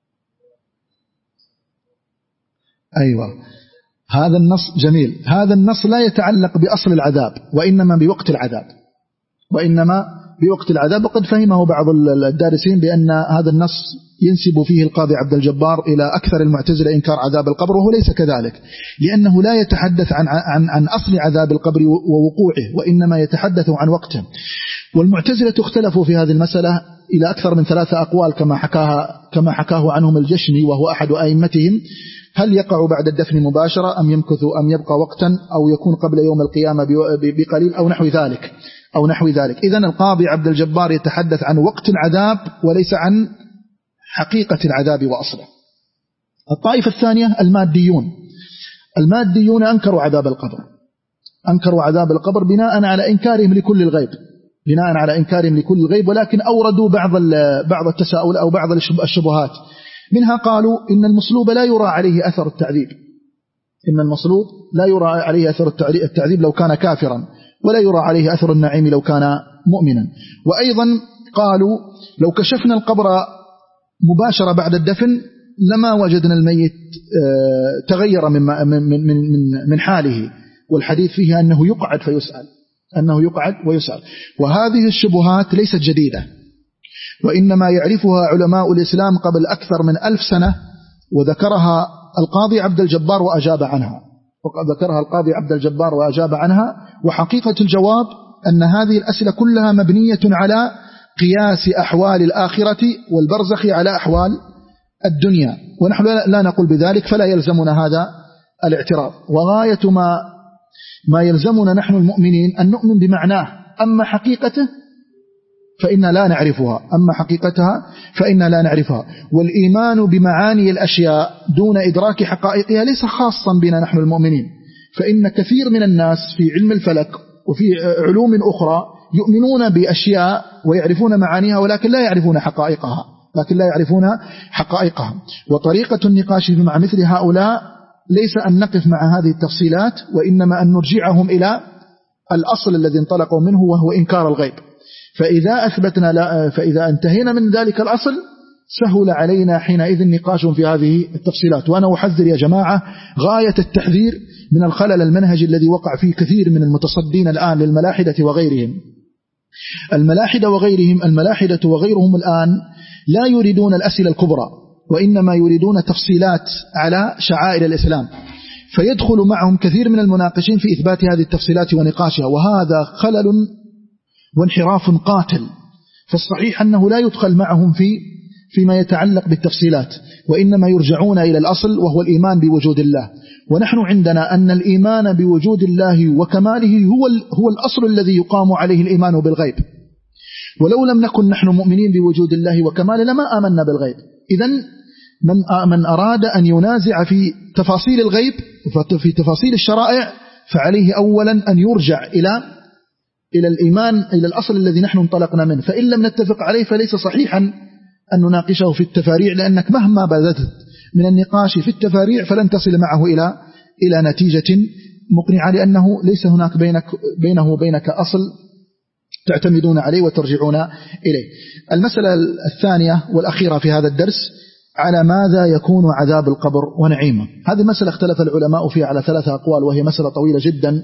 أيوة، هذا النص جميل. هذا النص لا يتعلق بأصل العذاب وإنما بوقت العذاب وإنما بوقت العذاب وقد فهمه بعض الدارسين بأن هذا النص ينسب فيه القاضي عبد الجبار إلى أكثر المعتزلة إنكار عذاب القبر، وهو ليس كذلك، لأنه لا يتحدث عن, عن, عن أصل عذاب القبر ووقوعه، وإنما يتحدث عن وقته. والمعتزلة اختلفوا في هذه المسألة إلى أكثر من ثلاثة أقوال كما حكاها كما حكاه عنهم الجشني وهو أحد أئمتهم: هل يقع بعد الدفن مباشرة أم يمكث أم يبقى وقتا أو يكون قبل يوم القيامة بقليل أو نحو ذلك. أو نحو ذلك. إذن القاضي عبد الجبار يتحدث عن وقت العذاب وليس عن حقيقة العذاب وأصله. الطائفة الثانية الماديون. الماديون أنكروا عذاب القبر، أنكروا عذاب القبر بناء على إنكارهم لكل الغيب، بناء على إنكارهم لكل الغيب، ولكن أوردوا بعض بعض التساؤل أو بعض الشبهات. منها قالوا إن المصلوب لا يرى عليه أثر التعذيب، إن المصلوب لا يرى عليه أثر التعذيب لو كان كافرا، ولا يرى عليه أثر النعيم لو كان مؤمنا. وأيضا قالوا لو كشفنا القبر مباشرة بعد الدفن لما وجدنا الميت تغير من من من من حاله، والحديث فيها أنه يقعد فيسأل، أنه يقعد ويسأل. وهذه الشبهات ليست جديدة، وإنما يعرفها علماء الإسلام قبل أكثر من ألف سنة، وذكرها القاضي عبد الجبار وأجاب عنها، وقد ذكرها القاضي عبد الجبار وأجاب عنها. وحقيقة الجواب أن هذه الأسئلة كلها مبنية على قياس أحوال الآخرة والبرزخ على أحوال الدنيا، ونحن لا نقول بذلك، فلا يلزمنا هذا الاعتراض. وغاية ما ما يلزمنا نحن المؤمنين أن نؤمن بمعناه، أما حقيقته فإن لا نعرفها، أما حقيقتها فإن لا نعرفها. والإيمان بمعاني الأشياء دون إدراك حقائقها ليس خاصا بنا نحن المؤمنين، فإن كثير من الناس في علم الفلك وفي علوم أخرى يؤمنون بأشياء ويعرفون معانيها، ولكن لا يعرفون حقائقها، لكن لا يعرفون حقائقها. وطريقة النقاش مع مثل هؤلاء ليس أن نقف مع هذه التفصيلات، وإنما أن نرجعهم إلى الأصل الذي انطلقوا منه، وهو إنكار الغيب. فإذا أثبتنا لا فإذا انتهينا من ذلك الأصل سهل علينا حينئذ نقاش في هذه التفصيلات. وأنا أحذر يا جماعة غاية التحذير من الخلل المنهجي الذي وقع فيه كثير من المتصدين الآن للملاحدة وغيرهم. الملاحدة وغيرهم الملاحدة وغيرهم الآن لا يريدون الأسئلة الكبرى، وإنما يريدون تفصيلات على شعائر الإسلام، فيدخل معهم كثير من المناقشين في إثبات هذه التفصيلات ونقاشها، وهذا خلل وانحراف قاتل. فالصحيح أنه لا يدخل معهم في فيما يتعلق بالتفصيلات، وإنما يرجعون إلى الأصل وهو الإيمان بوجود الله. ونحن عندنا أن الإيمان بوجود الله وكماله هو هو الأصل الذي يقام عليه الإيمان بالغيب، ولو لم نكن نحن مؤمنين بوجود الله وكماله لما آمنا بالغيب. إذن من من أراد أن ينازع في تفاصيل الغيب في تفاصيل الشرائع فعليه أولا أن يرجع إلى إلى الإيمان إلى الأصل الذي نحن انطلقنا منه، فإن لم نتفق عليه فليس صحيحا أن نناقشه في التفاريع، لأنك مهما بذلت من النقاش في التفاريع فلن تصل معه إلى إلى نتيجة مقنعة، لأنه ليس هناك بينك بينه وبينك أصل تعتمدون عليه وترجعون إليه. المسألة الثانية والأخيرة في هذا الدرس على ماذا يكون عذاب القبر ونعيمه. هذه مسألة اختلف العلماء فيها على ثلاثة أقوال، وهي مسألة طويلة جدا.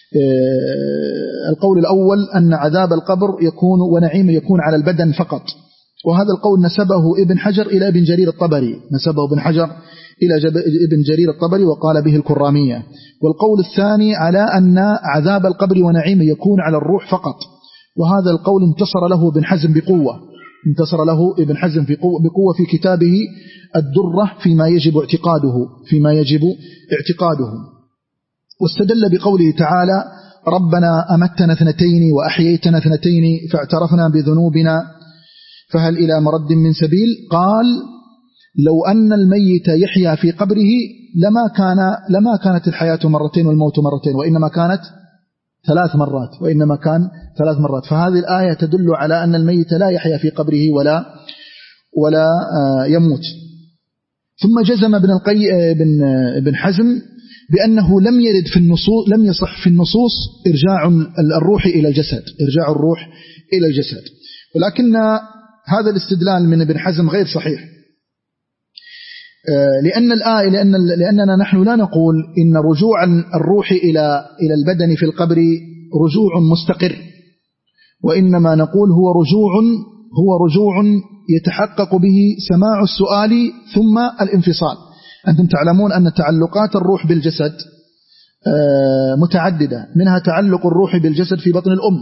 القول الأول أن عذاب القبر يكون ونعيمه يكون على البدن فقط، وهذا القول نسبه ابن حجر إلى ابن جرير الطبري، نسبه ابن حجر إلى ابن جرير الطبري وقال به الكرامية. والقول الثاني على أن عذاب القبر ونعيمه يكون على الروح فقط، وهذا القول انتصر له ابن حزم بقوة، انتصر له ابن حزم بقوة في كتابه الدرة فيما يجب اعتقاده فيما يجب اعتقاده واستدل بقوله تعالى: ربنا أمتنا اثنتين وأحييتنا اثنتين فاعترفنا بذنوبنا فهل إلى مرد من سبيل. قال: لو أن الميت يحيا في قبره لما كان لما كانت الحياة مرتين والموت مرتين، وإنما كانت ثلاث مرات وإنما كان ثلاث مرات. فهذه الآية تدل على أن الميت لا يحيا في قبره ولا ولا يموت. ثم جزم ابن القي ابن ابن حزم بأنه لم يرد في النصوص لم يصح في النصوص إرجاع الروح إلى الجسد إرجاع الروح إلى الجسد ولكن هذا الاستدلال من ابن حزم غير صحيح، لأن الآية لأن لأننا نحن لا نقول إن رجوع الروح إلى إلى البدن في القبر رجوع مستقر، وإنما نقول هو رجوع هو رجوع يتحقق به سماع السؤال ثم الانفصال. أنتم تعلمون أن تعلقات الروح بالجسد متعددة، منها تعلق الروح بالجسد في بطن الأم،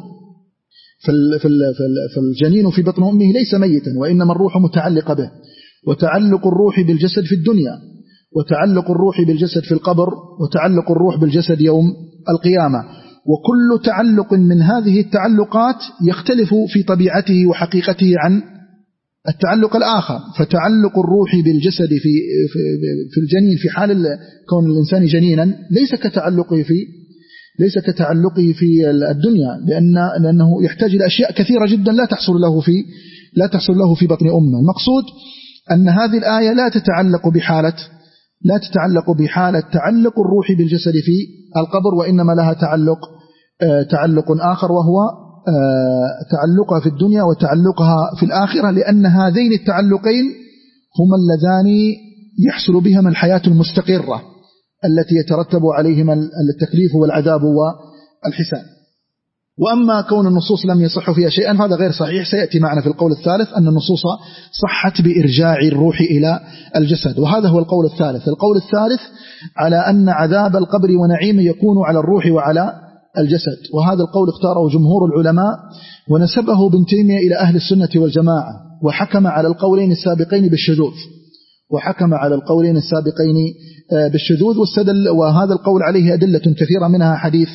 فالجنين في بطن أمه ليس ميتا وإنما الروح متعلقة به، وتعلق الروح بالجسد في الدنيا، وتعلق الروح بالجسد في القبر، وتعلق الروح بالجسد يوم القيامة. وكل تعلق من هذه التعلقات يختلف في طبيعته وحقيقته عن التعلق الآخر. فتعلق الروح بالجسد في في الجنين في حال كون الإنسان جنينا ليس كتعلقه في ليس كتعلقه في الدنيا، لأن لأنه يحتاج إلى أشياء كثيرة جدا لا تحصل له في لا تحصل له في بطن أمه. المقصود أن هذه الآية لا تتعلق بحالة لا تتعلق بحالة تعلق الروح بالجسد في القبر، وإنما لها تعلق تعلق آخر، وهو تعلقها في الدنيا وتعلقها في الآخرة، لأن هذين التعلقين هما اللذان يحصل بهما الحياة المستقرة التي يترتب عليهما التكليف والعذاب والحساب. وأما كون النصوص لم يصح فيها شيئا هذا غير صحيح، سيأتي معنا في القول الثالث أن النصوص صحت بإرجاع الروح إلى الجسد، وهذا هو القول الثالث. القول الثالث على أن عذاب القبر ونعيمه يكون على الروح وعلى الجسد، وهذا القول اختاره جمهور العلماء ونسبه ابن تيمية إلى أهل السنة والجماعة، وحكم على القولين السابقين بالشذوذ وحكم على القولين السابقين بالشذوذ واستدل، وهذا القول عليه أدلة كثيرة، منها حديث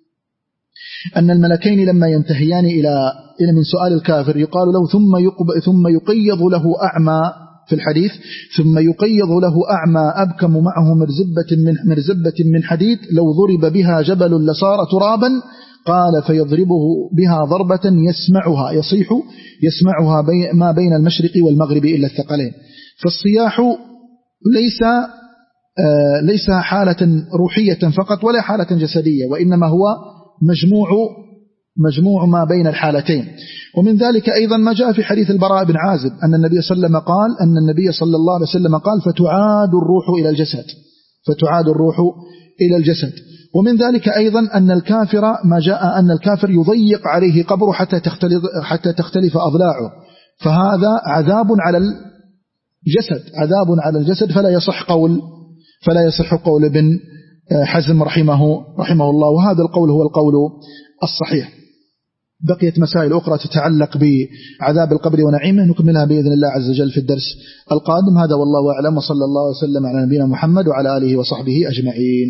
أن الملكين لما ينتهيان إلى إلى من سؤال الكافر يقال له ثم ثم يقيض له أعمى في الحديث ثم يقيض له أعمى أبكم معه مرزبة من مرزبة من حديد لو ضرب بها جبل لصار ترابا، قال فيضربه بها ضربة يسمعها يصيح يسمعها بي ما بين المشرق والمغرب إلا الثقلين. فالصياح ليس آه ليس حالة روحية فقط ولا حالة جسدية، وإنما هو مجموع مجموع ما بين الحالتين. ومن ذلك أيضا ما جاء في حديث البراء بن عازب أن النبي صلى الله عليه وسلم قال أن النبي صلى الله عليه وسلم قال فتعاد الروح إلى الجسد فتعاد الروح إلى الجسد. ومن ذلك أيضا أن الكافر ما جاء أن الكافر يضيق عليه قبره حتى تختلف حتى تختلف أضلاعه، فهذا عذاب على الجسد عذاب على الجسد فلا يصح قول فلا يصح قول ابن حزم رحمه رحمه الله، وهذا القول هو القول الصحيح. بقيت مسائل أخرى تتعلق بعذاب القبر ونعيمه نكملها بإذن الله عز وجل في الدرس القادم. هذا والله أعلم، وصلى الله وسلم على نبينا محمد وعلى آله وصحبه أجمعين.